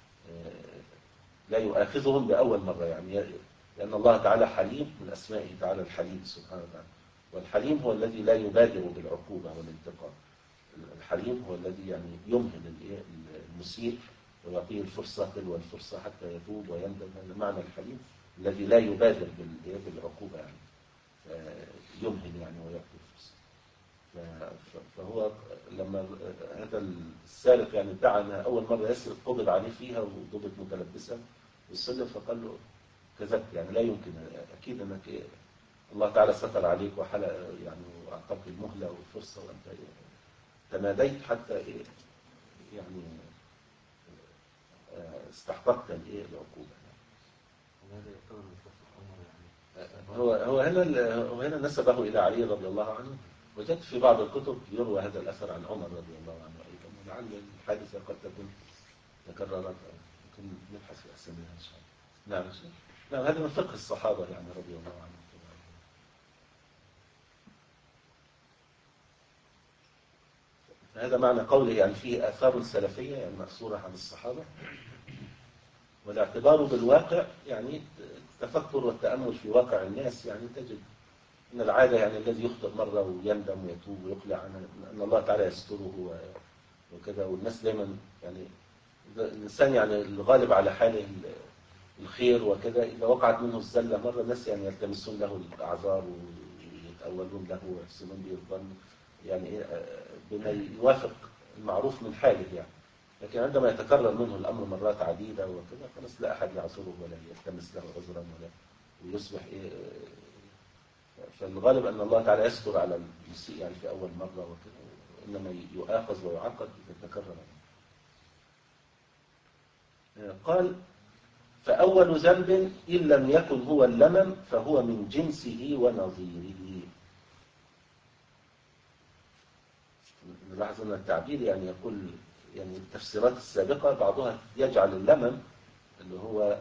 A: لا يؤاخذهم بأول مرة، يعني لأن الله تعالى حليم، من أسمائه تعالى الحليم سبحانه وتعالى. والحليم هو الذي لا يبادر بالعقوبة والانتقام. الحليم هو الذي يعني يمهل المسيء ويعطيه الفرصة تلو الفرصة حتى يتوب ويندم. هذا معنى الحليم الذي لا يبادر بالعقوبة، يعني يمهل يعني ويعطي الفرصة. فهو لما هذا السارق يعني ادعى أنها أول مرة يسرق قبض عليه فيها وضبط متلبسا وسلم، فقال له كذبت، يعني لا يمكن، أكيد أنك إيه الله تعالى ستر عليك وحلق يعني وأعطاك المهلة والفرصة وأنت إيه تماديت حتى إيه يعني استحققت الإيه العقوبة.
C: وهذا يعتبر من فقه عمر يعني.
A: هو هو هنا هو هنا نسبه إلى علي رضي الله عنه. وجدت في بعض الكتب يروى هذا الأثر عن عمر رضي الله عنه أيضا، ولعل الحادثة قد تكون تكررت، يمكن نبحث في أساميها إن شاء الله. نعم شيء. نعم هذا من فقه الصحابة يعني رضي الله عنهم. هذا معنى قوله يعني فيه آثار سلفية يعني مأثورة عن الصحابة. والاعتبار بالواقع يعني التفكر والتأمل في واقع الناس. يعني تجد أن العادة يعني الذي يخطئ مرة ويندم ويتوب ويقلع عنه أن الله تعالى يستره وكذا. والناس دايما يعني الإنسان يعني الغالب على حاله الخير وكذا، إذا وقعت منه الزلة مرة الناس يعني يلتمسون له الأعذار ويتأولون له ويحسنون به الظن، يعني بما يوافق المعروف من حاله يعني. لكن عندما يتكرر منه الأمر مرات عديدة وكذا خلاص لا أحد يعذره ولا يلتمس له عذرا ولا ويصبح إيه. فالغالب أن الله تعالى يستر على المسيء يعني في أول مرة وكذا، إنما يؤاخذ ويعاقب إذا تكرر. قال فأول ذنب إن لم يكن هو اللمم فهو من جنسه ونظيره. نلاحظ أن التعبير يعني يقول يعني التفسيرات السابقة بعضها يجعل اللمم اللي هو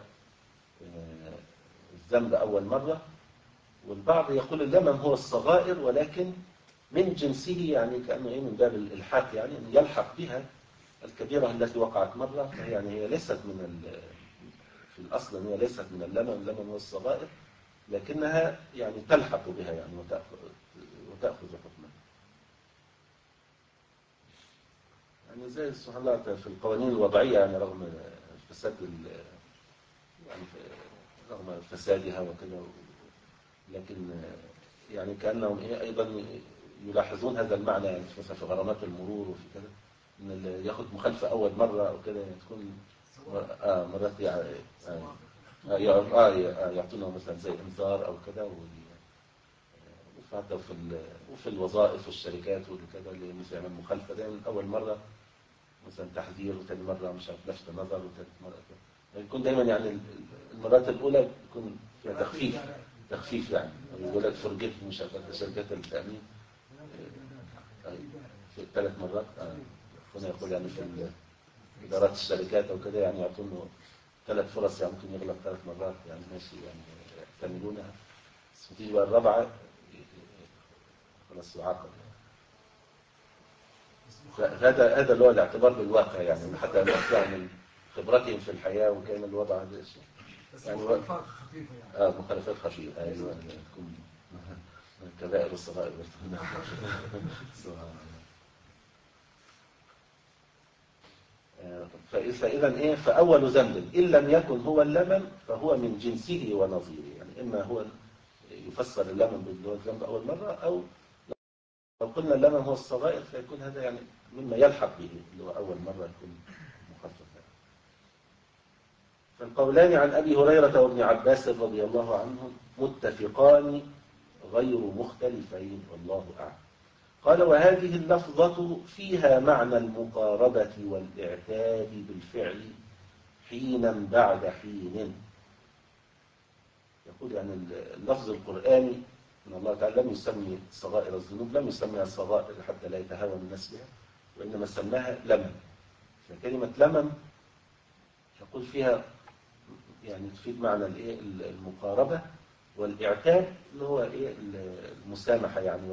A: الذنب أول مرة، والبعض يقول اللمم هو الصغائر ولكن من جنسه يعني كأنه إيه من باب الإلحاق، يعني أن يلحق بها الكبيرة التي وقعت مرة، يعني هي ليست من في الأصل هي ليست من اللمم، اللمم هو الصغائر، لكنها يعني تلحق بها يعني وتأخذ, وتأخذ حكمها. يعني زي سبحان الله في القوانين الوضعية، يعني رغم فساد يعني رغم فسادها وكذا، لكن يعني كأنهم إيه أيضا يلاحظون هذا المعنى، يعني مثلا في غرامات المرور وفي كذا، إن اللي ياخد مخالفة أول مرة أو كذا يعني تكون آه مرات يعني آه آه يعطونه مثلا زي إنذار أو كذا، وحتى في وفي الوظائف والشركات وكذا اللي مثلا يعمل مخالفة دائما أول مرة مثلا تحذير، وثاني مرة مش عارف لفت نظر، وثالث مرة يعني يكون دائما يعني المرات الأولى يكون فيها تخفيف تخفيف يعني يقول لك فرجت مش عارف شركات التأمين في ثلاث مرات. هنا يقول يعني في إدارات الشركات أو كده يعني يعطونه ثلاث فرص، يعني ممكن يغلق ثلاث مرات يعني ماشي يعني يحتملونها، بس بتيجي بقى الرابعة خلاص يعاقب. هذا هذا اللي هو الاعتبار بالواقع، يعني حتى يطلع من خبرتهم في الحياة وكان الوضع هذا الشيء يعني مخالفات خفيفة يعني اه مخالفات خفيفة ايوه تكون كبائر الصغائر. فإذا إيه فأول ذنب إن لم يكن هو اللمم فهو من جنسه ونظيره، يعني إما هو يفسر اللمم باللي الذنب أول مرة، أو لو قلنا اللمم هو الصغائر فيكون هذا يعني مما يلحق به اللي هو أول مرة يكون مخفف. فالقولان عن أبي هريرة وابن عباس رضي الله عنهم متفقان غير مختلفين والله أعلم. قال وهذه اللفظة فيها معنى المقاربة والإعتاد بالفعل حينا بعد حين. يقول يعني اللفظ القرآني أن الله تعالى لم يسمي صغائر الذنوب، لم يسميها صغائر حتى لا يتهاون الناس بها، وإنما سماها لمم. فكلمة لمم يقول فيها يعني تفيد معنى الايه المقاربة والإعتاد اللي هو ايه المسامحة يعني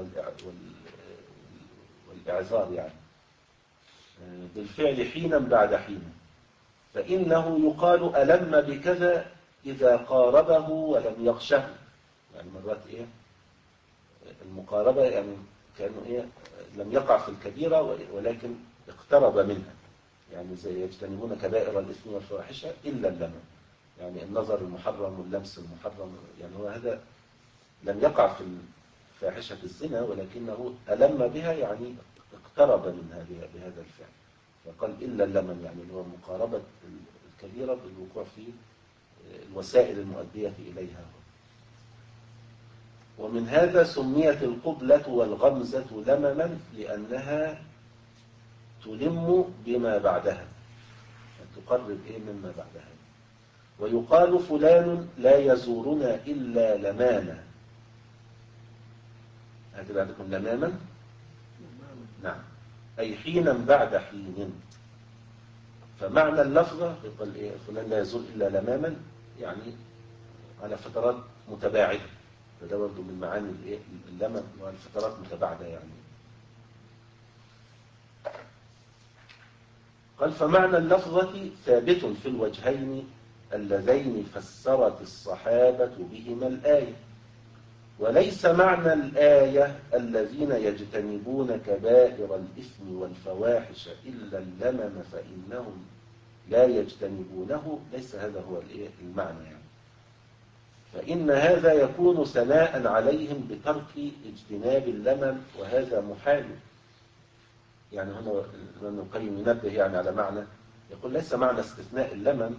A: والإعذار يعني بالفعل حينا بعد حين. فإنه يقال ألم بكذا إذا قاربه ولم يغشه، يعني مرات ايه المقاربة يعني كأنه ايه لم يقع في الكبيرة ولكن اقترب منها، يعني زي يجتنبون كبائر الإثم والفواحش إلا اللمم، يعني النظر المحرم واللمس المحرم، يعني هو هذا لم يقع في فاحشة الزنا ولكنه ألم بها يعني اقترب من هذه بهذا الفعل، فقال إلا اللمم يعني هو مقاربة الكبيرة بالوقوع في الوسائل المؤدية إليها. ومن هذا سميت القبلة والغمزة لمما لأنها تلم بما بعدها، تقرب إيه مما بعدها. ويقال فلان لا يزورنا إلا لماما، هكذا عندكم لماما؟ نعم، أي حينا بعد حين. فمعنى اللفظة يقول إيه فلان لا يزور إلا لماما، يعني على فترات متباعدة، فده برضه من معاني الإيه اللمم وعلى فترات متباعدة يعني. قال فمعنى اللفظة ثابت في الوجهين اللذين فسرت الصحابة بهما الآية، وليس معنى الآية الذين يجتنبون كبائر الإثم والفواحش إلا اللمم فإنهم لا يجتنبونه، ليس هذا هو المعنى يعني. فإن هذا يكون ثناء عليهم بترك اجتناب اللمم وهذا محال. يعني هنا ابن القيم ينبه يعني على معنى، يقول ليس معنى استثناء اللمم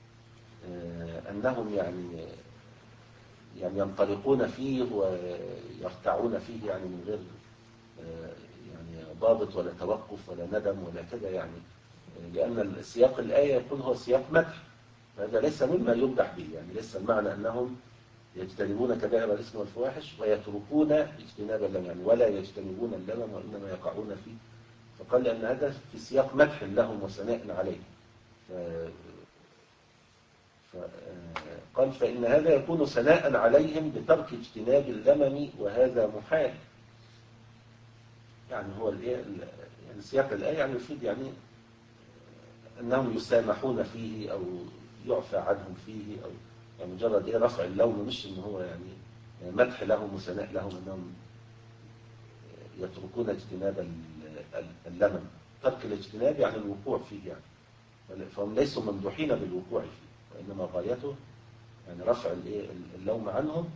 A: أنهم يعني يعني ينطلقون فيه ويرتعون فيه يعني من غير يعني ضابط ولا توقف ولا ندم ولا كذا يعني، لأن السياق الآية يكون هو سياق مدح، فهذا ليس مما يمدح به، يعني ليس المعنى أنهم يجتنبون كبائر الإثم والفواحش ويتركون اجتناب اللمم، يعني ولا يجتنبون اللمم وإنما يقعون فيه، فقال لأن هذا في سياق مدح لهم وثناء عليهم. قال فإن هذا يكون ثناء عليهم بترك اجتناب اللمم وهذا محال. يعني هو الايه يعني سياق الآية يعني يفيد يعني أنهم يسامحون فيه أو يعفى عنهم فيه، أو يعني مجرد إيه رفع اللوم، مش إن هو يعني مدح لهم وثناء لهم أنهم يتركون اجتناب اللمم. ترك الاجتناب يعني الوقوع فيه يعني، فهم ليسوا ممدوحين بالوقوع فيه، وإنما غايته يعني رفع اللوم عنهم.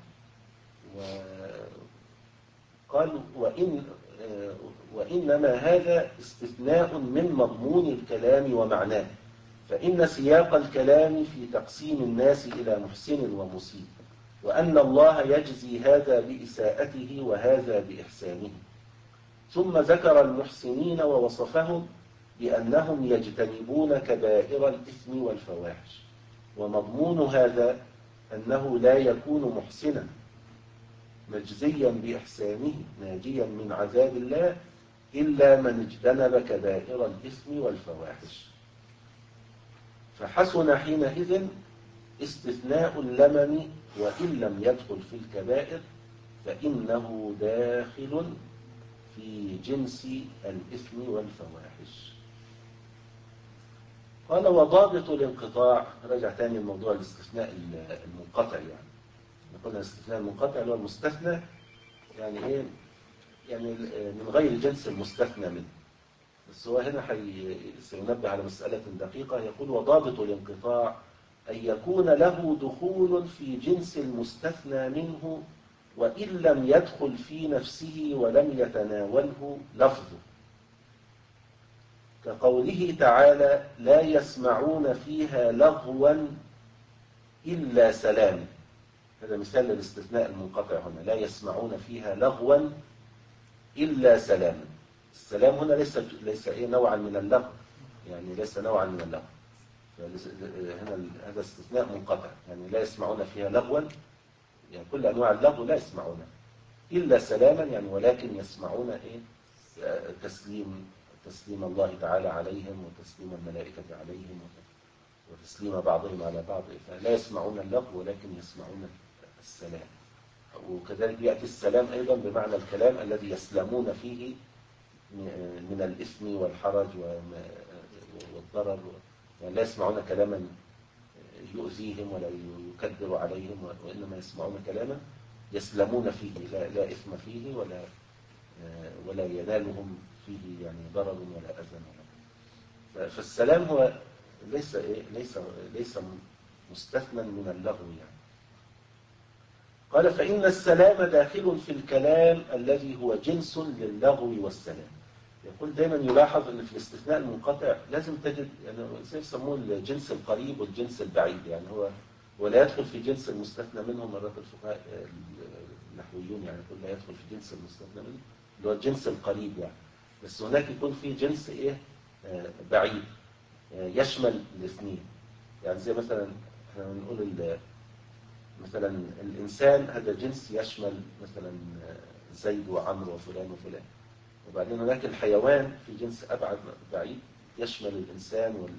A: وقال وإن وإنما هذا استثناء من مضمون الكلام ومعناه، فإن سياق الكلام في تقسيم الناس إلى محسن ومسيء، وأن الله يجزي هذا بإساءته وهذا بإحسانه. ثم ذكر المحسنين ووصفهم بأنهم يجتنبون كبائر الإثم والفواحش، ومضمون هذا أنه لا يكون محسنا مجزيا بإحسانه ناجيا من عذاب الله إلا من اجتنب كبائر الإثم والفواحش. فحسن حينئذ استثناء اللمم، وإن لم يدخل في الكبائر فإنه داخل في جنس الإثم والفواحش. قال وضابط الانقطاع، رجع تاني الموضوع الاستثناء المنقطع. يعني نقول الاستثناء المنقطع اللي هو المستثنى يعني ايه، يعني من غير جنس المستثنى منه. بس هو هنا سينبه على مسألة دقيقة، يقول وضابط الانقطاع أن يكون له دخول في جنس المستثنى منه وإن لم يدخل في نفسه ولم يتناوله لفظه، كقوله تعالى لا يسمعون فيها لغوا إلا سلام. هذا مثال للاستثناء المنقطع هنا، لا يسمعون فيها لغوا إلا سلام. السلام هنا ليس ليس ايه نوعا من اللغو، يعني ليس نوعا من اللغو، هنا هذا استثناء منقطع، يعني لا يسمعون فيها لغوا، يعني كل انواع اللغو لا يسمعونها الا سلاما، يعني ولكن يسمعون ايه تسليم تسليم الله تعالى عليهم، وتسليم الملائكة عليهم، وتسليم بعضهم على بعض، فلا يسمعون اللغو ولكن يسمعون السلام. وكذلك يأتي السلام أيضا بمعنى الكلام الذي يسلمون فيه من الإثم والحرج والضرر، يعني لا يسمعون كلاما يؤذيهم ولا يكدر عليهم، وإنما يسمعون كلاما يسلمون فيه، لا, لا إثم فيه ولا ولا ينالهم فيه يعني ضرر ولا أذى. فالسلام هو ليس ليس ليس مستثنى من اللغو يعني. قال فإن السلام داخل في الكلام الذي هو جنس للغو والسلام. يقول دايما يلاحظ ان في الاستثناء المنقطع لازم تجد يعني يسموه الجنس القريب والجنس البعيد، يعني هو ولا يدخل في جنس المستثنى منه. مرات الفقهاء النحويون يعني يقول لا يدخل في جنس المستثنى منه اللي هو الجنس القريب يعني، بس هناك يكون في جنس ايه بعيد يشمل الاثنين. يعني زي مثلا احنا بنقول مثلا الإنسان هذا جنس يشمل مثلا زيد وعمرو وفلان وفلان، وبعدين هناك الحيوان في جنس أبعد بعيد يشمل الإنسان وال...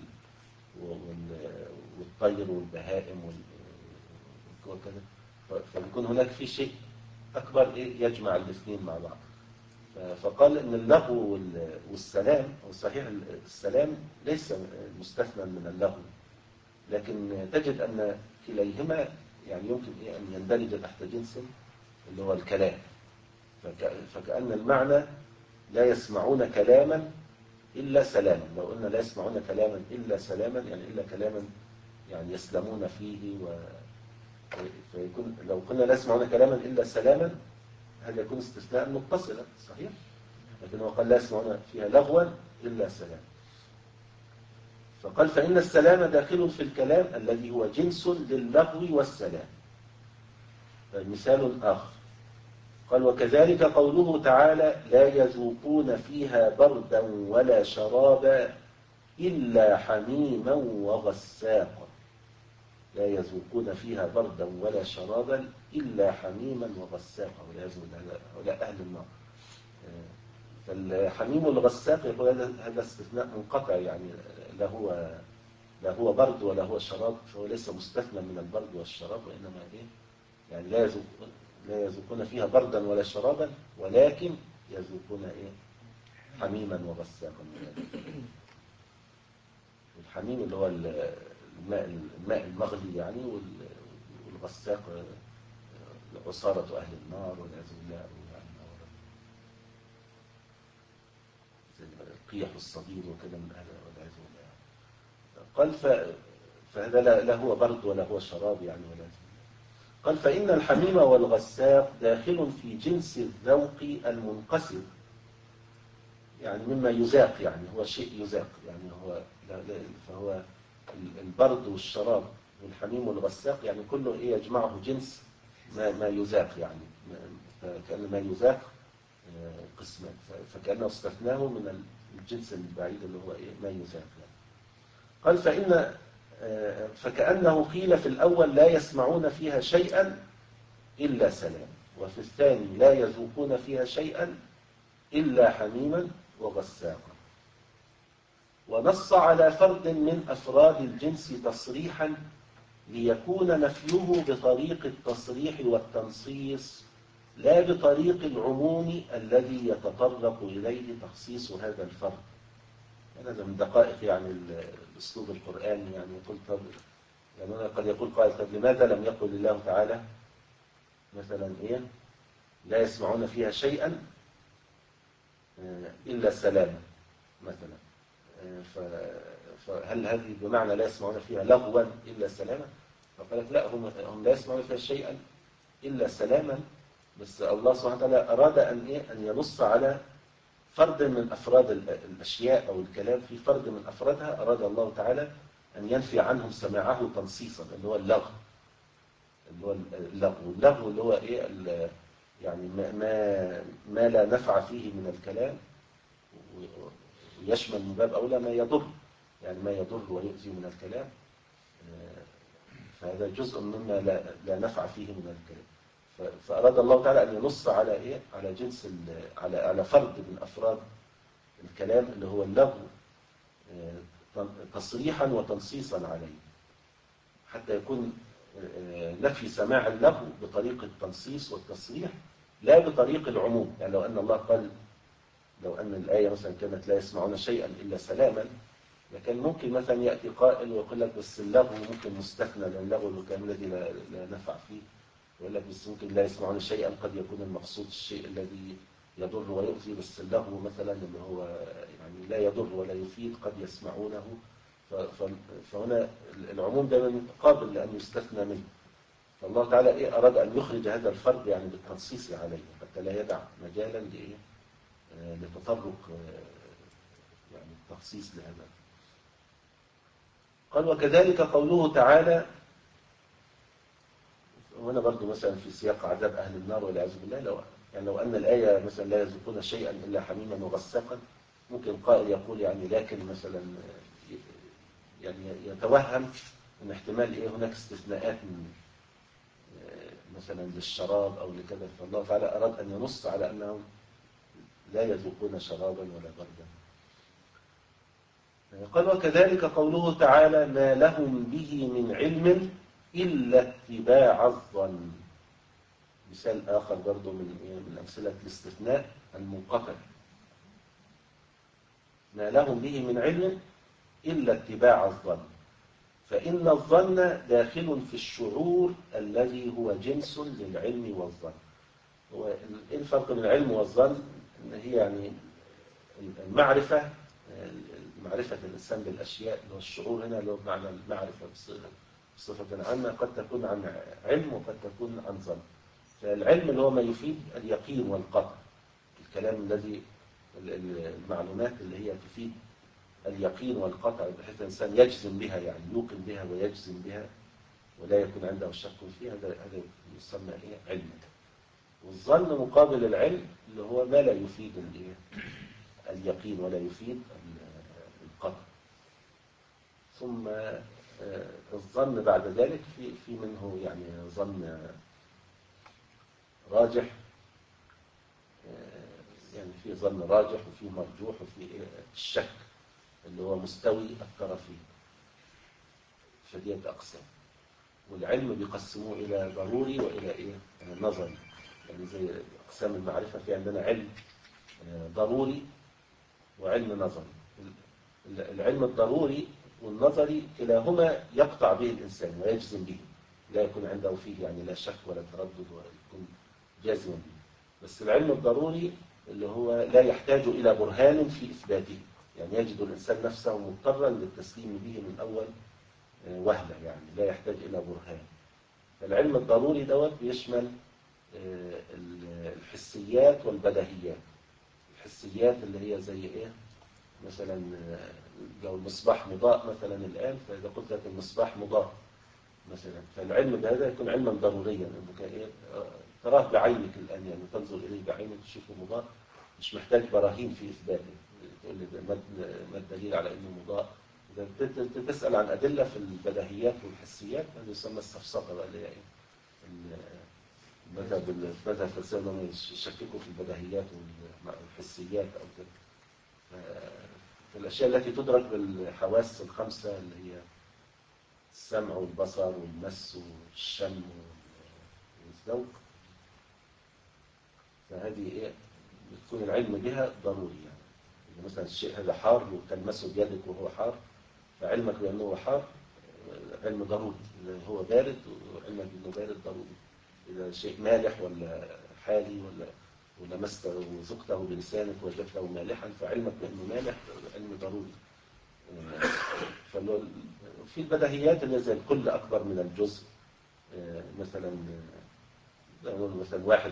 A: والطير والبهائم وكذا، فبيكون هناك في شيء أكبر يجمع الاثنين مع بعض. فقال إن اللغو والسلام، وصحيح السلام ليس مستثنى من اللغو، لكن تجد أن كليهما يعني يمكن إيه أن يندرج تحت جنس اللي هو الكلام. فك... فكأن المعنى لا يسمعون كلاما إلا سلاما. لو قلنا لا يسمعون كلاما إلا سلاما يعني إلا كلاما يعني يسلمون فيه، و... فيكون لو قلنا لا يسمعون كلاما إلا سلاما هل يكون استثناء متصلا صحيح، لكن هو قال لا يسمعون فيها لغوا إلا سلاما. فقال فإن السلام داخل في الكلام الذي هو جنس للغو والسلام. مثال آخر قال وكذلك قوله تعالى لا يذوقون فيها بردا ولا شرابا إلا حميما وغساقا. لا يذوقون فيها بردا ولا شرابا إلا حميما وغساقا، هؤلاء أهل النار. فالحميم والغساق يقول هذا استثناء منقطع، يعني لا هو لا هو برد ولا هو شراب، فهو ليس مستثنى من البرد والشراب، وإنما إيه يعني لا يذوقون لا يذوقون فيها بردا ولا شرابا ولكن يذوقون إيه حميما وغساقا. الحميم اللي هو الماء الماء المغلي يعني، والغساق عصارة أهل النار والعياذ بالله، القيح الصديد وكذا من أهل والعياذ بالله. قال فهذا لا هو برد ولا هو شراب يعني ولا بالله. قال فإن الحميم والغساق داخل في جنس الذوق المنقسم، يعني مما يذاق، يعني هو شيء يذاق، يعني هو لا لا فهو البرد والشراب والحميم والغساق يعني كله إيه يجمعه جنس ما ما يذاق، يعني كأن ما يذاق قسمان، فكأنه استثناه من الجنس البعيد اللي هو إيه ما يذاق يعني. قال فإن فكأنه قيل في الأول لا يسمعون فيها شيئا إلا سلام، وفي الثاني لا يذوقون فيها شيئا إلا حميما وغساقا. ونص على فرد من أفراد الجنس تصريحا ليكون نفيه بطريق التصريح والتنصيص لا بطريق العموم الذي يتطرق إليه تخصيص هذا الفرد. هذا من دقائق يعني الأسلوب القرآني، يعني يقول طب يعني قد يقول قائل طب لماذا لم يقل الله تعالى مثلا إيه لا يسمعون فيها شيئا إلا سلاما مثلا، فهل هذه بمعنى لا يسمعون فيها لغوا إلا سلاما؟ فقالت لا، هم هم لا يسمعون فيها شيئا إلا سلاما، بس الله سبحانه وتعالى أراد أن إيه أن ينص على فرد من أفراد الأشياء أو الكلام، في فرد من أفرادها أراد الله تعالى أن ينفي عنهم سماعه تنصيصا، اللي هو اللغو، اللي هو اللغو اللغو اللي هو إيه يعني ما ما لا نفع فيه من الكلام، ويشمل من باب أولى ما يضر، يعني ما يضر ويؤذي من الكلام، فهذا جزء مما لا, لا نفع فيه من الكلام. فأراد الله تعالى أن ينص على إيه على جنس على على فرد من أفراد الكلام اللي هو اللغو تصريحا وتنصيصا عليه، حتى يكون نفي سماع اللغو بطريق التنصيص والتصريح لا بطريق العموم. يعني لو أن الله قال، لو أن الآية مثلا كانت لا يسمعون شيئا إلا سلاما، لكن ممكن مثلا يأتي قائل ويقول لك بس اللغو ممكن مستثنى، لأن اللغو الكلام الذي لا, لا نفع فيه، ويقول لك بس ممكن لا يسمعون شيئا قد يكون المقصود الشيء الذي يضر ويؤذي، بس اللغو مثلا اللي هو يعني لا يضر ولا يفيد قد يسمعونه، فهنا العموم دائما قابل لأن يستثنى منه. فالله تعالى إيه أراد أن يخرج هذا الفرد يعني بالتنصيص عليه حتى لا يدع مجالا لإيه لتطرق يعني التخصيص لهذا. قال وكذلك قوله تعالى، وهنا برضو مثلا في سياق عذاب أهل النار والعياذ بالله، لو يعني لو أن الآية مثلا لا يذوقون شيئا إلا حميما وغساقا، ممكن قائل يقول يعني لكن مثلا يعني يتوهم أن احتمال إيه هناك استثناءات من مثلا للشراب أو لكذا، فالله تعالى أراد أن ينص على أنهم لا يذوقون شرابا ولا بردا. قال وكذلك قوله تعالى ما لهم به من علم إلا اتباع الظن. مثال آخر برضو من من أمثلة الاستثناء المنقطع، ما لهم به من علم إلا اتباع الظن، فإن الظن داخل في الشعور الذي هو جنس للعلم والظن. هو إيه الفرق بين العلم والظن؟ إن هي يعني المعرفة، معرفة الإنسان بالأشياء، اللي هو الشعور هنا اللي هو بمعنى المعرفة بصفة عامة، قد تكون عن علم وقد تكون عن ظن. فالعلم اللي هو ما يفيد اليقين والقطع، الكلام الذي المعلومات اللي هي تفيد اليقين والقطع بحيث الإنسان يجزم بها، يعني يوقن بها ويجزم بها ولا يكون عنده شك فيها، هذا هذا يسمى إيه علم. والظن مقابل العلم اللي هو ما لا يفيد اليقين ولا يفيد القطع. ثم الظن بعد ذلك في في منه يعني ظن راجح، يعني في ظن راجح وفي مرجوح وفي الشك اللي هو مستوي الطرفين، فديت أقسام. والعلم بيقسموه إلى ضروري وإلى إيه نظري، يعني زي أقسام المعرفة في عندنا علم ضروري وعلم نظري. العلم الضروري والنظري كلاهما يقطع به الإنسان ويجزم به، لا يكون عنده فيه يعني لا شك ولا تردد ويكون جازما به. بس العلم الضروري اللي هو لا يحتاج إلى برهان في إثباته، يعني يجد الإنسان نفسه مضطرا للتسليم به من أول وهلة، يعني لا يحتاج إلى برهان. فالعلم الضروري دوت بيشمل الحسيات والبديهيات. الحسيات اللي هي زي إيه؟ مثلا لو المصباح مضاء مثلا الآن، فإذا قلت لك المصباح مضاء مثلا، فالعلم بهذا يكون علما ضروريا، انك ايه تراه بعينك الآن، يعني تنظر إليه بعينك تشوفه مضاء، مش محتاج براهين في إثباته. تقول لي ما الدليل على إنه مضاء؟ إذا تسأل عن أدلة في البديهيات والحسيات هذا يسمى السفسطة بقى، اللي هي المذهب المذهب الفلسفي لما يشككوا في البديهيات والحسيات أو كده. الأشياء التي تدرك بالحواس الخمسة اللي هي السمع والبصر والمس والشم والذوق، فهذه إيه بتكون العلم بها ضروري. يعني إذا مثلا الشيء هذا حار وتلمسه بيدك وهو حار، فعلمك بأنه هو حار علم ضروري. إذا هو بارد وعلمك بأنه بارد ضروري. إذا شيء مالح ولا حالي ولا ولمسته وذقته بلسانك وجدته مالحا، فعلمك بأنه مالح علم ضروري. في البديهيات اللي زي الكل أكبر من الجزء، مثلا نقول مثلا واحد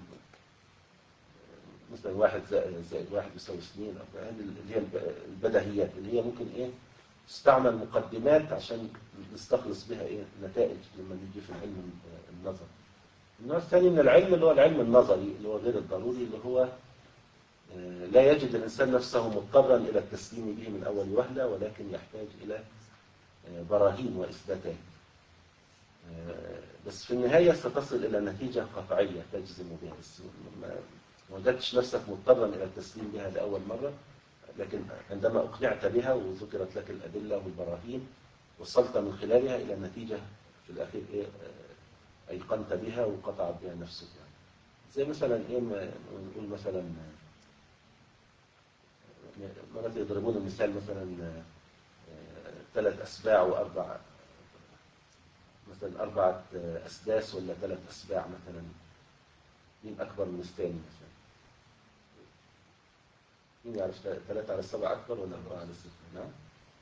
A: مثلا واحد زائد واحد يساوي اثنين، هذه اللي هي البديهيات اللي هي ممكن إيه تستعمل مقدمات عشان نستخلص بها إيه نتائج لما نيجي في العلم النظري. النوع الثاني من العلم اللي هو العلم النظري اللي هو غير الضروري، اللي هو لا يجد الإنسان نفسه مضطرا إلى التسليم به من أول وهلة، ولكن يحتاج إلى براهين وإثباتات. بس في النهاية ستصل إلى نتيجة قطعية تجزم بها، بس ما وجدتش نفسك مضطرا إلى التسليم بها لأول مرة، لكن عندما أقنعت بها وذكرت لك الأدلة والبراهين وصلت من خلالها إلى نتيجة في الأخير إيه أيقنت بها وقطعت بها نفسك. يعني زي مثلا إيه نقول مثلا مرات يضربون المثال مثلا ثلاث أسباع وأربع، مثلا أربعة أسداس ولا ثلاث أسباع مثلا، مين أكبر من الثاني مثلا؟ مين يعرف ثلاثة على السبع أكبر ولا أربعة على الستة؟ نعم؟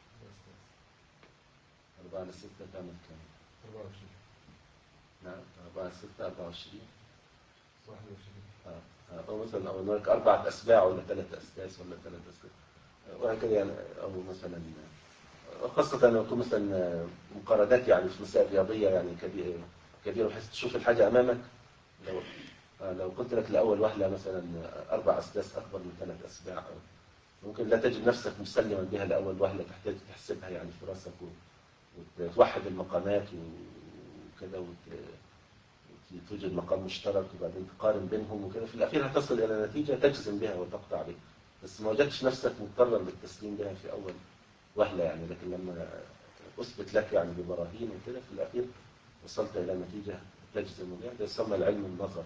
A: أربعة على الستة تعمل كام؟ أربعة وعشرين. نعم أربعة على الستة أربعة وعشرين. واحد وعشرين. آه أو مثلا أو نقول أربعة أسباع ولا ثلاث أسداس ولا ثلاث أسداس وهكذا يعني. أو مثلا خاصة لو يكون مثلا مقارنات يعني في مسائل رياضية يعني كبيرة كبيرة بحيث تشوف الحاجة أمامك. لو لو قلت لك لأول وهلة مثلا أربع أسداس أكبر من ثلاث أسباع، ممكن لا تجد نفسك مسلما بها لأول وهلة، تحتاج تحسبها يعني في راسك وتوحد المقامات وكذا وتوجد مقام مشترك وبعدين تقارن بينهم وكذا، في الأخير هتصل إلى نتيجة تجزم بها وتقطع بها، بس ما وجدتش نفسك مضطرا للتسليم بها في أول وهلة يعني. لكن لما أثبت لك يعني ببراهين وكده في الأخير وصلت إلى نتيجة تجزم بها، ده يسمى العلم النظري.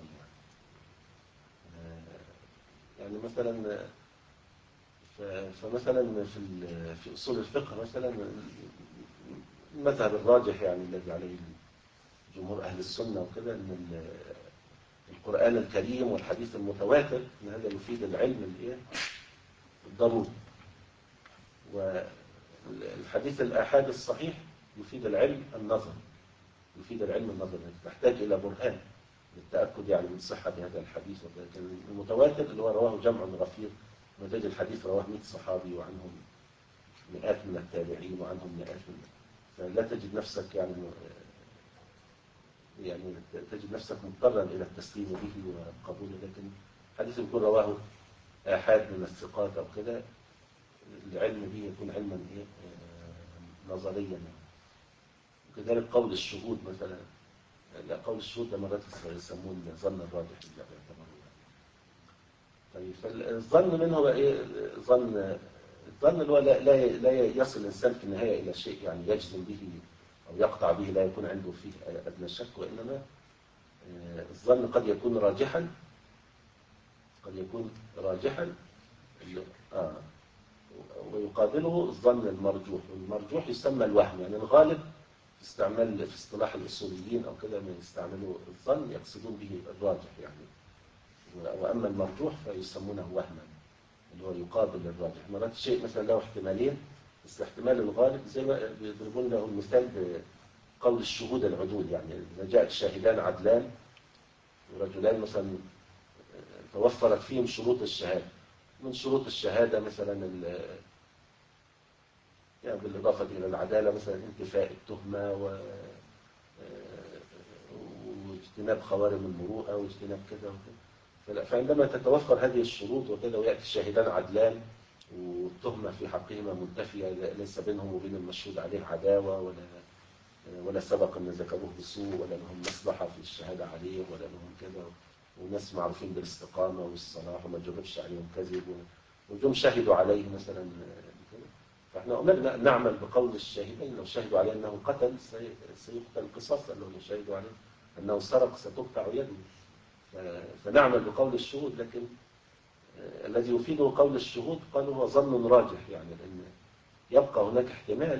A: يعني, يعني مثلا فمثلا في في أصول الفقه مثلا المذهب الراجح يعني الذي عليه جمهور أهل السنة وكده، أن القرآن الكريم والحديث المتواتر أن هذا يفيد العلم الإيه الضروري، والحديث الآحاد الصحيح يفيد العلم النظري يفيد العلم النظري تحتاج إلى برهان للتأكد يعني من صحة هذا الحديث. ولكن المتواتر اللي هو رواه جمع غفير، وتجد الحديث رواه مئة صحابي وعنهم مئات من التابعين وعنهم مئات من، فلا تجد نفسك يعني يعني تجد نفسك مضطرا إلى التسليم به وقبوله. لكن حديث يكون رواه آحاد من الثقات أو كده، العلم به يكون علما إيه نظريا. وكذلك قول الشهود مثلا، لا قول الشهود ده مرات يسمون ظن الراجح اللي يعتبروه. طيب فالظن منه بقى ايه؟ ظن الظن اللي هو لا, لا لا يصل الانسان في النهايه الى شيء يعني يجزم به او يقطع به، لا يكون عنده فيه ادنى شك، وانما الظن قد يكون راجحا قد يكون راجحا اه ويقابله الظن المرجوح، والمرجوح يسمى الوهم. يعني الغالب في استعمال في اصطلاح الأصوليين أو كده ما يستعملوا الظن يقصدون به الراجح يعني، وأما المرجوح فيسمونه وهما اللي هو يقابل الراجح. مرات الشيء مثلا له احتمالين، بس الاحتمال الغالب زي ما بيضربون له المثال بقول الشهود العدول. يعني إذا جاء الشاهدان عدلان ورجلان مثلا توفرت فيهم شروط الشهادة، من شروط الشهادة مثلا يعني بالإضافة إلى العدالة مثلا انتفاء التهمة و واجتناب خوارم المروءة واجتناب كذا وكذا. فعندما تتوفر هذه الشروط وكذا ويأتي الشاهدان عدلان والتهمة في حقهما منتفية، ليس بينهم وبين المشهود عليه عداوة ولا ولا سبق أن ذكروه بسوء ولا لهم مصلحة في الشهادة عليه ولا لهم كذا، وناس معروفين بالاستقامة والصلاح وما جربش عليهم كذب وجم شهدوا عليه مثلا كذا. فاحنا أمرنا أن نعمل بقول الشاهدين، لو شهدوا عليه أنه قتل سيقتل قصاصا، لو شهدوا عليه أنه سرق ستقطع يده. فنعمل بقول الشهود، لكن الذي يفيده قول الشهود قالوا هو ظن راجح، يعني لأن يبقى هناك احتمال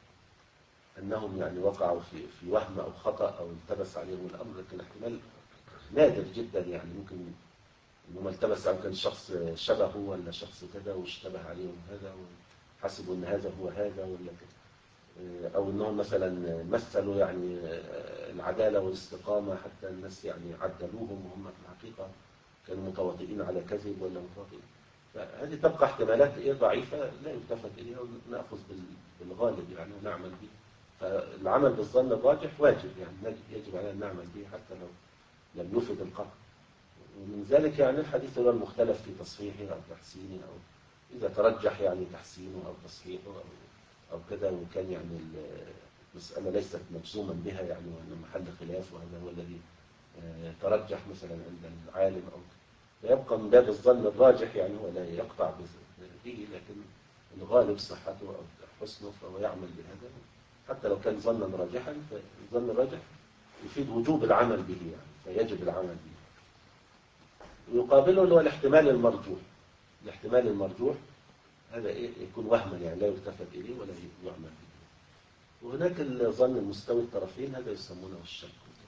A: أنهم يعني وقعوا في في وهم أو خطأ أو التبس عليهم الأمر، لكن احتمال نادر جدا. يعني ممكن إنهم التبس على كان شخص شبهه ولا شخص كذا واشتبه عليهم هذا وحسبوا أن هذا هو هذا ولا كذا، أو أنهم مثلا مثلوا يعني العدالة والاستقامة حتى الناس يعني عدلوهم وهم في الحقيقة كانوا متواطئين على كذب ولا متواطئين. فهذه تبقى احتمالات إيه ضعيفة لا يلتفت إليها ونأخذ بالغالب يعني ونعمل به. فالعمل بالظن الراجح واجب، يعني يجب علينا أن نعمل به حتى لو لم يفد القطع. ومن ذلك يعني الحديث هو المختلف في تصحيحه أو تحسينه، أو إذا ترجح يعني تحسينه أو تصحيحه أو أو كذا، وكان يعني المسألة ليست مجزوما بها يعني وأن محل خلاف وهذا هو الذي ترجح مثلا عند العالم أو فيبقى من باب الظن الراجح يعني ولا يقطع به، لكن الغالب صحته أو حسنه فهو يعمل بهذا حتى لو كان ظنا راجحا. فالظن الراجح يفيد وجوب العمل به يعني فيجب العمل به. ويقابله اللي هو الاحتمال المرجوح. الاحتمال المرجوح هذا إيه يكون وهما يعني لا يلتفت إليه ولا يعمل به. وهناك الظن المستوي الطرفين هذا يسمونه الشك.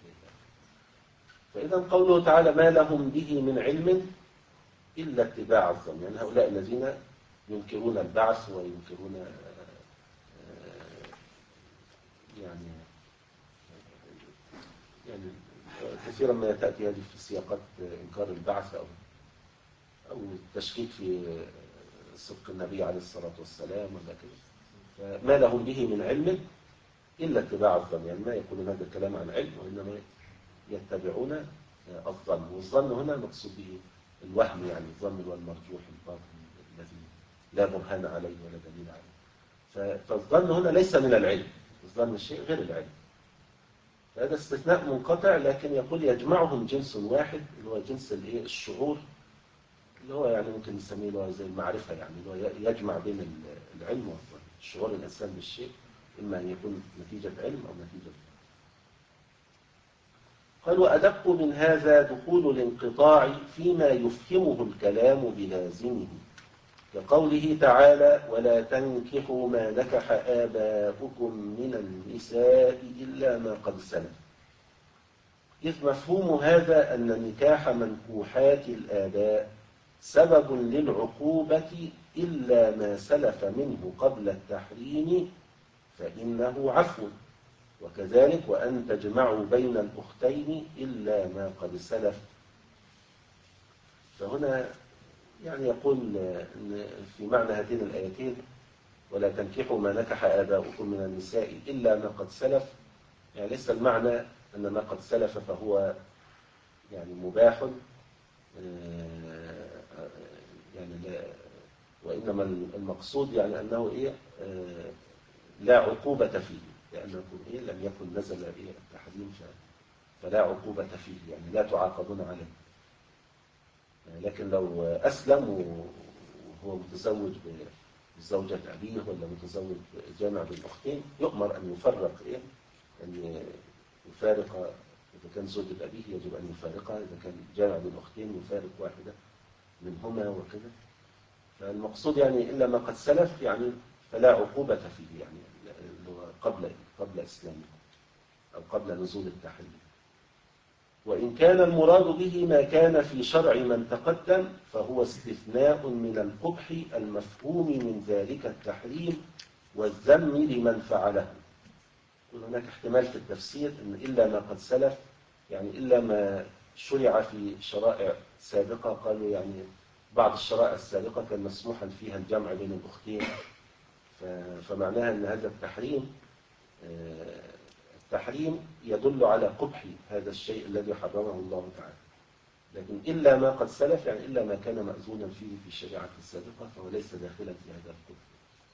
A: فإذا قوله تعالى ما لهم به من علم إلا اتباع الظن، يعني هؤلاء الذين ينكرون البعث وينكرون يعني يعني كثيرا ما تأتي هذه في سياقات إنكار البعث أو أو التشكيك في صدق النبي عليه الصلاة والسلام ولا كده. فما لهم به من علم إلا اتباع الظن، يعني ما يقولون هذا الكلام عن علم وإنما يتبعون الظن. والظن هنا مقصود به الوهم، يعني الظن والمرجوح الباطن الذي لا برهان عليه ولا دليل عليه. فالظن هنا ليس من العلم، الظن الشيء غير العلم. هذا استثناء منقطع، لكن يقول يجمعهم جنس واحد اللي هو جنس الايه الشعور، اللي هو يعني ممكن نسميه اللي هو زي المعرفة، يعني اللي هو يجمع بين العلم والظن. شعور الإنسان بالشيء إما أن يكون نتيجة علم أو نتيجة ظن. قال وأدق من هذا دخول الانقطاع فيما يفهمه الكلام بلازمه، كقوله تعالى ولا تنكحوا ما نكح آباؤكم من النساء إلا ما قد سلف، إذ مفهوم هذا أن نكاح منكوحات الآباء سبب للعقوبة إلا ما سلف منه قبل التحريم فإنه عفو، وكذلك وأن تجمعوا بين الأختين إلا ما قد سلف. فهنا يعني يقول في معنى هاتين الآيتين ولا تنكحوا ما نكح آباؤكم من النساء إلا ما قد سلف، يعني ليس المعنى أن ما قد سلف فهو يعني مباح يعني لا، وإنما المقصود يعني أنه إيه لا عقوبة فيه، لأنه إيه لم يكن نزل إيه التحريم فلا عقوبة فيه، يعني لا تعاقبون عليه. لكن لو أسلم وهو متزوج بزوجة أبيه ولا متزوج جامع بالأختين يؤمر أن يفرق إيه أن يفارق. إذا كان زوجة أبيه يجب أن يفارقها، إذا كان جامع بالأختين يفارق واحدة منهما وكذا. فالمقصود يعني إلا ما قد سلف يعني فلا عقوبة فيه، يعني قبل قبل إسلامه أو قبل نزول التحريم. وإن كان المراد به ما كان في شرع من تقدم فهو استثناء من القبح المفهوم من ذلك التحريم والذم لمن فعله. هناك احتمال في التفسير أن إلا ما قد سلف يعني إلا ما شرع في شرائع سابقة، قالوا يعني بعض الشرائع السابقة كان مسموحا فيها الجمع بين الأختين، فمعناها أن هذا التحريم التحريم يدل على قبح هذا الشيء الذي حرمه الله تعالى. لكن إلا ما قد سلف يعني إلا ما كان مأذونا فيه في الشريعة السابقة فهو ليس داخلا في هذا القبح.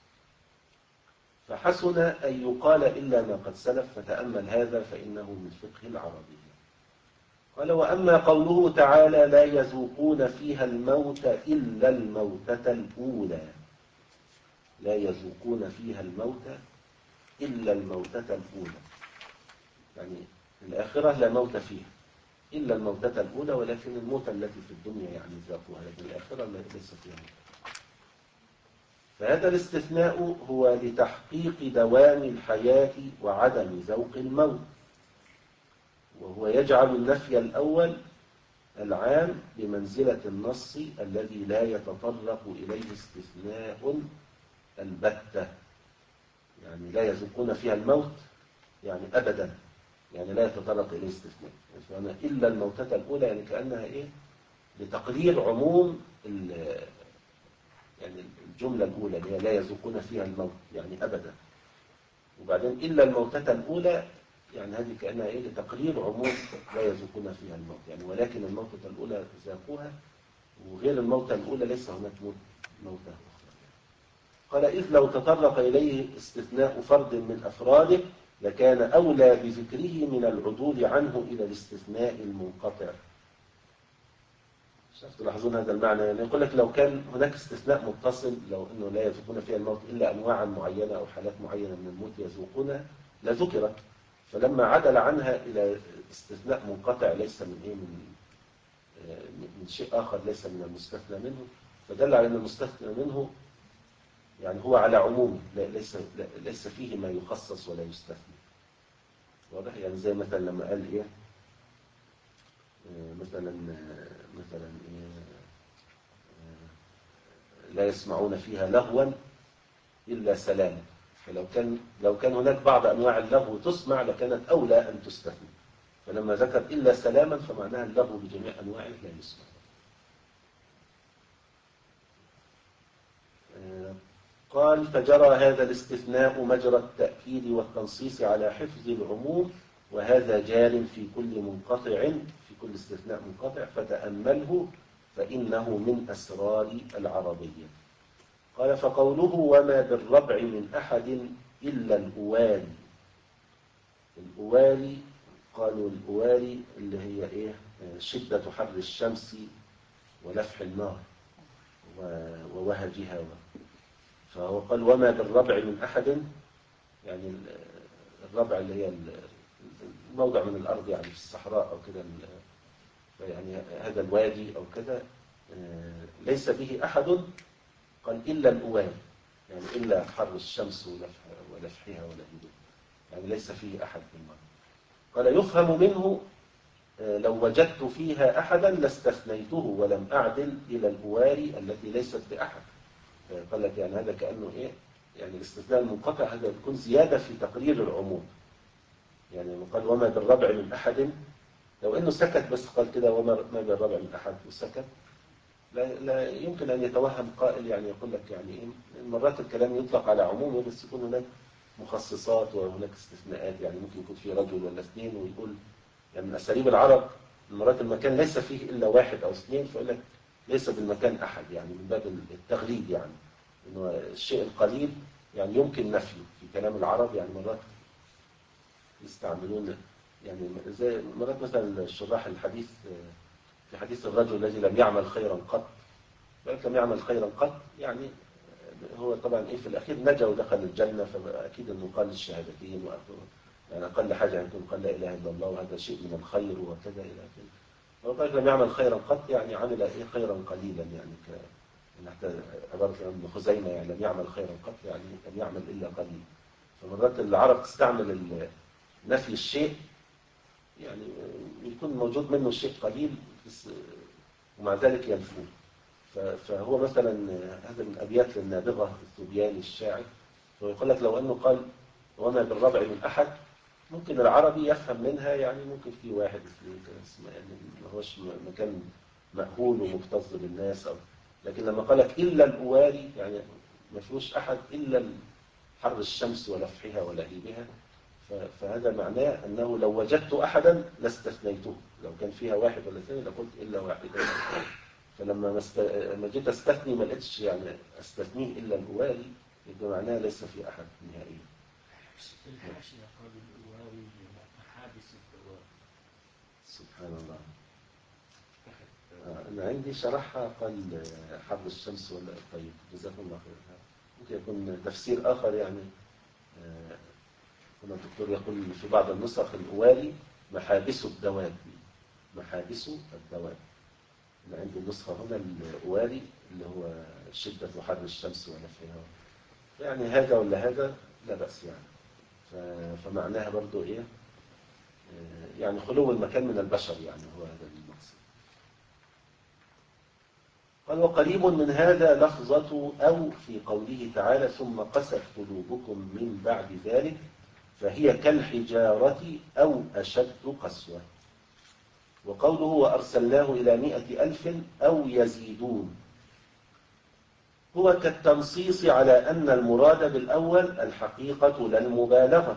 A: فحسن أن يقال إلا ما قد سلف، فتأمل هذا فإنه من فقه العربية. قال: وأما قوله تعالى: لا يذوقون فيها الموت إلا الموتة الأولى. لا يذوقون فيها الموت إلا الموتة الأولى، يعني الآخرة لا موت فيها إلا الموتة الأولى، ولكن الموتة التي في الدنيا يعني ذاقها، لكن الآخرة ليس فيها موت. فهذا الاستثناء هو لتحقيق دوام الحياة وعدم ذوق الموت، وهو يجعل النفي الأول العام بمنزلة النص الذي لا يتطرق إليه استثناء البتة. يعني لا يذوقون فيها الموت يعني أبدا، يعني لا يتطرق إليه استثناء. يعني إلا الموتة الأولى يعني كأنها إيه؟ لتقرير عموم يعني الجملة الأولى اللي هي لا يذوقون فيها الموت يعني أبدا، وبعدين إلا الموتة الأولى يعني هذه كأنها إيه؟ لتقرير عموم لا يذوقون فيها الموت، يعني ولكن الموتة الأولى ذاقوها، وغير الموتة الأولى ليس هناك موتة أخرى. قال: إذ لو تطرق إليه استثناء فرد من أفراده لكان أولى بذكره من العدول عنه إلى الاستثناء المنقطع. مش تلاحظون هذا المعنى؟ يعني يقول لك لو كان هناك استثناء متصل، لو أنه لا يذوقون فيها الموت إلا أنواعا معينة أو حالات معينة من الموت يذوقونها لذكرت، فلما عدل عنها إلى استثناء منقطع ليس من إيه من من شيء آخر ليس من المستثنى منه، فدل على أن المستثنى منه يعني هو على عمومه، ليس ليس فيه ما يخصص ولا يستثنى. واضح؟ يعني زي مثلا لما قال إيه مثلا مثلا إيه لا يسمعون فيها لغوا إلا سلاما، فلو كان لو كان هناك بعض أنواع اللغو تسمع لكانت أولى أن تستثنى، فلما ذكر إلا سلاما فمعناها اللغو بجميع أنواعه لا يسمع. قال: فجرى هذا الاستثناء مجرى التأكيد والتنصيص على حفظ العموم، وهذا جار في كل منقطع في كل استثناء منقطع، فتأمله فإنه من أسرار العربية. قال: فقوله وما بالربع من أحد إلا الأوالي. الأوالي قالوا الأوالي اللي هي إيه؟ شدة حر الشمس ولفح النار ووهجها، فهو قال وما بالربع من أحد، يعني الربع اللي هي الموضع من الأرض يعني في الصحراء أو كده، يعني هذا الوادي أو كده ليس به أحد، قال إلا الأوان يعني إلا حر الشمس ولفحها ولهيبها، يعني ليس فيه أحد بالمرة. قال: يفهم منه لو وجدت فيها أحدا لاستثنيته ولم أعدل إلى الأواري التي ليست بأحد. قال لك يعني هذا كأنه إيه؟ يعني الاستثناء المنقطع هذا يكون زيادة في تقرير العموم. يعني قال وما بالربع من أحد، لو إنه سكت بس قال كده وما بالربع من أحد وسكت، لا, لا يمكن أن يتوهم قائل يعني يقول لك يعني إيه؟ مرات الكلام يطلق على عمومه بس يكون هناك مخصصات وهناك استثناءات، يعني ممكن يكون في رجل ولا اثنين، ويقول يعني من أساليب العرب مرات المكان ليس فيه إلا واحد أو اثنين، فيقول لك ليس بالمكان أحد، يعني من باب التغليب، يعني إنه الشيء القليل يعني يمكن نفيه في كلام العرب. يعني مرات يستعملون يعني زي مرات مثلا الشراح الحديث في حديث الرجل الذي لم يعمل خيرا قط، لم يعمل خيرا قط يعني هو طبعا إيه في الأخير نجا ودخل الجنة، فأكيد أنه قال الشهادتين وأخره، يعني أقل حاجة يكون قال لا إله إلا الله وهذا شيء من الخير وكذا إلى آخره. لو قال لم يعمل خيرا قط يعني عمل إيه خيرا قليلا، يعني حتى عبارة ابن خزيمة يعني لم يعمل خيرا قط، يعني لم يعمل إلا قليل. فمرات العرب تستعمل نفي الشيء يعني يكون موجود منه شيء قليل ومع ذلك ينفوه. فهو مثلا هذا من أبيات للنابغة الثوبياني الشاعر، ويقول لك لو أنه قال وما بالربع من أحد، ممكن العربي يفهم منها يعني ممكن في واحد اثنين كده، يعني ما هوش مكان مأهول ومكتظ بالناس أو، لكن لما قالك إلا الأواري يعني ما فيهوش أحد إلا حر الشمس ولفحها ولهيبها، فهذا معناه أنه لو وجدت أحدا لاستثنيته، لو كان فيها واحد ولا اثنين لقلت إلا واحدا. فلما مست... ما جيت استثني ما لقيتش يعني استثنيه إلا الأواري، يبقى معناه ليس في أحد نهائيا.
C: الحاشية قال الأواري محابس الدواب.
A: سبحان الله. أنا عندي شرحها قال حر الشمس ولا طيب، جزاكم الله خير. ممكن يكون تفسير آخر يعني. هنا الدكتور يقول في بعض النسخ الأواري محابس الدواب، محابس الدواب. أنا عندي النسخة هنا الأواري اللي هو شدة حر الشمس ونفعها، يعني هذا ولا هذا لا بأس يعني. فمعناها برضو إيه يعني خلو المكان من البشر، يعني هو هذا المقصد. قال وقريب من هذا لفظة أو في قوله تعالى ثم قست قلوبكم من بعد ذلك فهي كالحجارة أو أشد قسوة. وقوله وأرسلناه إلى مئة ألف أو يزيدون هو كالتنصيص على أن المراد بالأول الحقيقة لا المبالغة،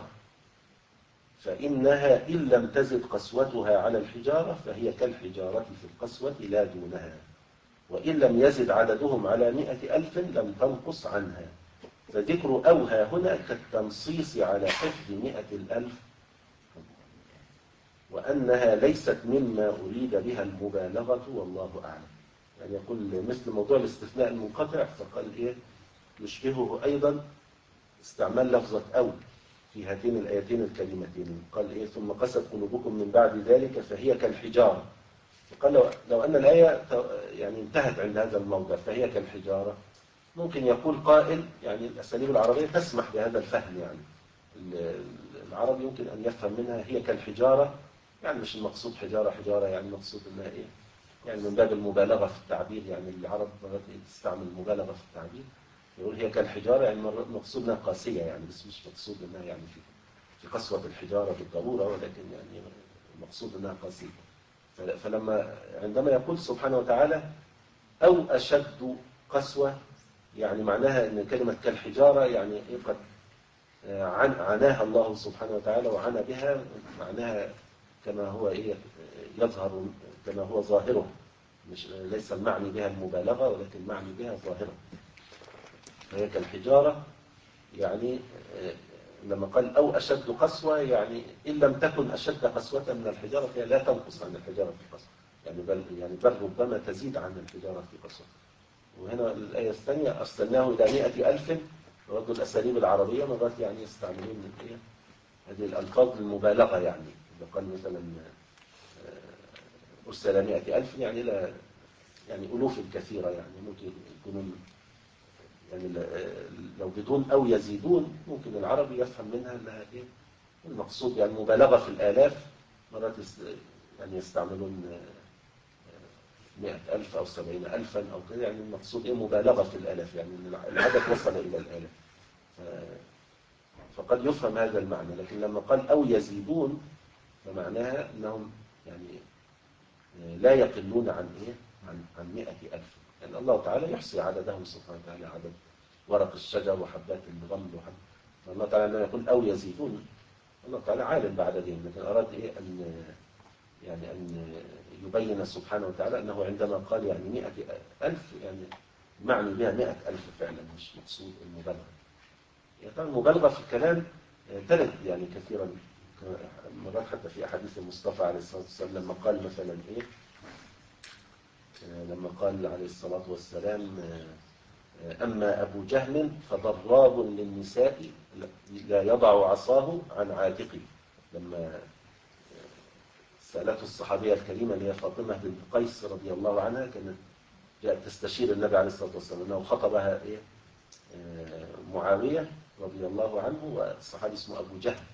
A: فإنها إن لم تزد قسوتها على الحجارة فهي كالحجارة في القسوة لا دونها، وإن لم يزد عددهم على مئة ألف لم تنقص عنها، فذكر أوها هنا كالتنصيص على حفظ مئة الألف، وأنها ليست مما أريد بها المبالغة والله أعلم. يعني يقول مثل موضوع الاستثناء المنقطع فقال إيه يشبهه أيضا استعمال لفظة أو في هاتين الآيتين الكريمتين. قال إيه ثم قست قلوبكم من بعد ذلك فهي كالحجارة، فقال لو, لو أن الآية يعني انتهت عند هذا الموضع فهي كالحجارة، ممكن يقول قائل يعني الأساليب العربية تسمح بهذا الفهم، يعني العرب يمكن أن يفهم منها هي كالحجارة، يعني مش المقصود حجارة حجارة، يعني المقصود أنها إيه يعني من باب المبالغة في التعبير، يعني العرب تستعمل المبالغة في التعبير، يقول هي كالحجارة يعني مقصود أنها قاسية، يعني بس مش مقصود أنها يعني في في قسوة الحجارة بالضرورة، ولكن يعني المقصود أنها قاسية. فلما عندما يقول سبحانه وتعالى أو أشد قسوة، يعني معناها أن كلمة كالحجارة يعني إيه قد عناها الله سبحانه وتعالى وعنى بها، معناها كما هو إيه يظهر كما هو ظاهره، مش ليس المعني بها المبالغة ولكن المعني بها ظاهرة. فهي كالحجارة يعني لما قال أو أشد قسوة يعني إن لم تكن أشد قسوة من الحجارة فهي لا تنقص عن الحجارة في القسوة، يعني بل يعني بل ربما تزيد عن الحجارة في قسوة. وهنا الآية الثانية أرسلناه إلى مئة ألف، برضه الأساليب العربية مرات يعني يستعملون من إيه هذه الألفاظ المبالغة، يعني إذا قال مثلا أرسل مئة ألف يعني إلى يعني ألوف كثيرة، يعني ممكن يكونون يعني لو بدون أو يزيدون ممكن العربي يفهم منها أنها إيه المقصود يعني مبالغة في الآلاف، مرات يعني يستعملون مئة ألف أو سبعين ألفا أو كذا، يعني المقصود إيه مبالغة في الآلاف، يعني العدد وصل إلى الآلاف، فقد يفهم هذا المعنى. لكن لما قال أو يزيدون فمعناها أنهم يعني لا يقلون عن إيه عن عن مئة ألف، يعني الله تعالى يحصي عددهم سبحانه وتعالى، عدد ورق الشجر وحبات الرمل وحب، فالله تعالى لما يقول أو يزيدون الله تعالى عالم بعددهم، لكن أراد إيه أن يعني أن يبين سبحانه وتعالى أنه عندما قال يعني مئة ألف يعني معني بها مئة ألف فعلا، مش مقصود المبالغة. يعني طبعا المبالغة في الكلام ترد يعني كثيرا مرات حتى في أحاديث المصطفى عليه الصلاة والسلام، لما قال مثلا إيه لما قال عليه الصلاة والسلام أما أبو جهل فضراب للنساء لا يضع عصاه عن عاتقه، لما سألته الصحابية الكريمة اللي هي فاطمة بنت قيس رضي الله عنها، كانت جاءت تستشير النبي عليه الصلاة والسلام، أنه خطبها إيه آه، معاوية رضي الله عنه، والصحابي اسمه أبو جهل.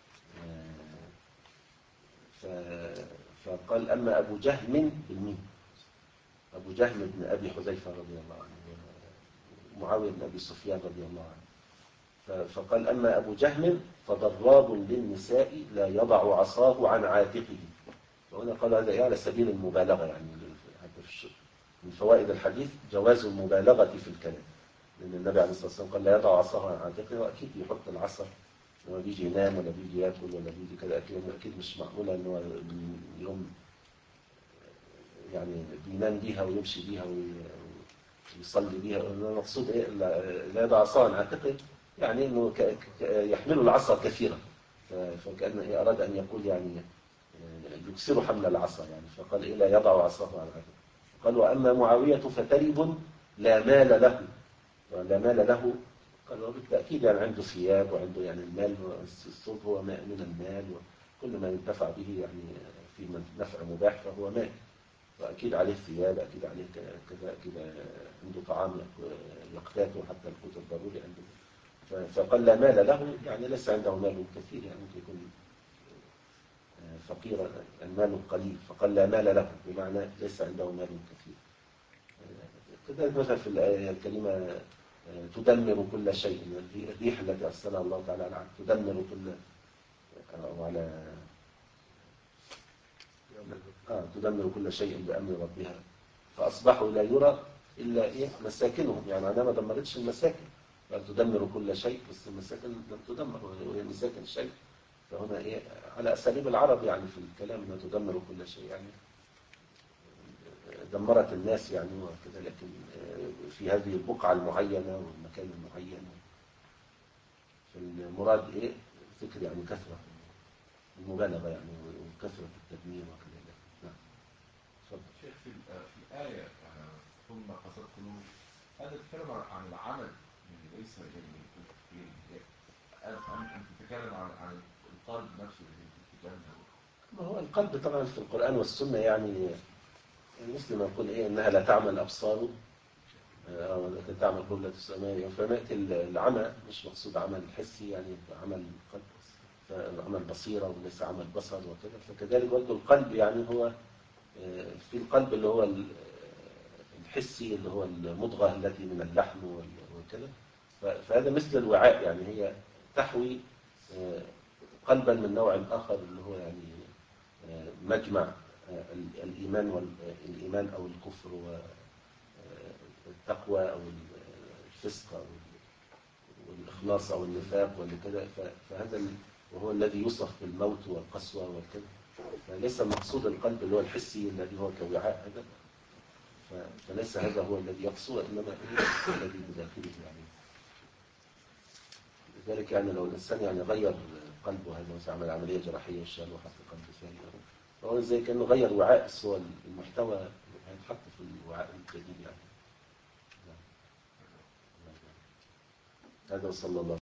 A: آه، فقال أما أبو جهم بالمين، أبو جهم بن أبي حذيفة رضي الله عنه، معاوية بن أبي سفيان رضي الله عنه. فقال أما أبو جهم فضراب للنساء لا يضع عصاه عن عاتقه. وهنا قال هذا إيه على سبيل المبالغة، يعني من فوائد الحديث جواز المبالغة في الكلام، لأن النبي عليه الصلاة والسلام قال لا يضع عصاه عن عاتقه، وأكيد يحط العصا لما بيجي ينام ولا بيجي ياكل ولا بيجي كذا، أكيد أكيد مش معقولة إن هو يوم يعني بينام بيها ويمشي بيها ويصلي بيها. المقصود إيه لا يضع عصاه عن عاتقه، يعني إنه يحمل العصا كثيرا، فكأنه إيه أراد أن يقول يعني يكسر حمل العصا يعني، فقال إيه لا يضع عصاه عن عاتقه. قال وأما معاوية فترب لا مال له، لا مال له قال بالتأكيد يعني عنده ثياب وعنده يعني المال، الصوت هو من المال، وكل ما ينتفع به يعني في نفع مباح فهو مال، وأكيد عليه ثياب، أكيد عليه كذا، أكيد عنده طعام يقتاته حتى القوت الضروري عنده. فقال لا مال له يعني ليس عنده مال كثير، يعني ممكن يكون فقيرا المال قليل، فقال لا مال له بمعنى ليس عنده مال كثير. كذلك مثلا في الآية الكريمة تدمر كل شيء، الريح التي أرسلها الله تعالى عنها تدمر كل وعلى آه تدمر كل شيء بأمر ربها فأصبحوا لا يرى إلا إيه مساكنهم، يعني أنا ما دمرتش المساكن، بل تدمر كل شيء، بس المساكن لم تدمر، وهي مساكن شيء، فهنا إيه على أساليب العرب يعني في الكلام أنها تدمر كل شيء، يعني دمرت الناس يعني وكذا، لكن في هذه البقعة المعينة والمكان المعين. فالمراد إيه ذكر يعني كثرة المبالغة يعني وكثرة التدمير وكذا. نعم.
D: شيخ في الآية ثم قصد قلوب، هذا تتكلم عن العمل اللي ليس أم تتكلم عن عن القلب نفسه اللي بتتكلم؟
A: ما هو القلب طبعا في القرآن والسنة يعني المسلم يقول إيه إنها لا تعمل الأبصار أو لا تعمل قلوب لا تسمى، فنأتي العمى مش مقصود عمل حسي يعني عمل قلب، عمل بصيرة وليس عمل بصر وكذا. فكذلك برضه القلب يعني هو في القلب اللي هو الحسي اللي هو المضغة التي من اللحم وكذا، فهذا مثل الوعاء، يعني هي تحوي قلبا من نوع آخر اللي هو يعني مجمع الإيمان والإيمان أو الكفر والتقوى أو الفسق أو والإخلاص أو النفاق وكذا، فهذا وهو الذي يوصف بالموت والقسوة والكذا. فليس المقصود القلب اللي هو الحسي الذي هو كوعاء هذا، فليس هذا هو الذي يقصد، إنما الذي بداخله يعني. لذلك يعني لو الإنسان يعني غير قلبه هذا مثلا عمل عملية جراحية وشال وحط قلب ثاني، فهو زي كأنه غير وعاء، بس هو المحتوى هيتحط في الوعاء الجديد يعني. هذا وصلى الله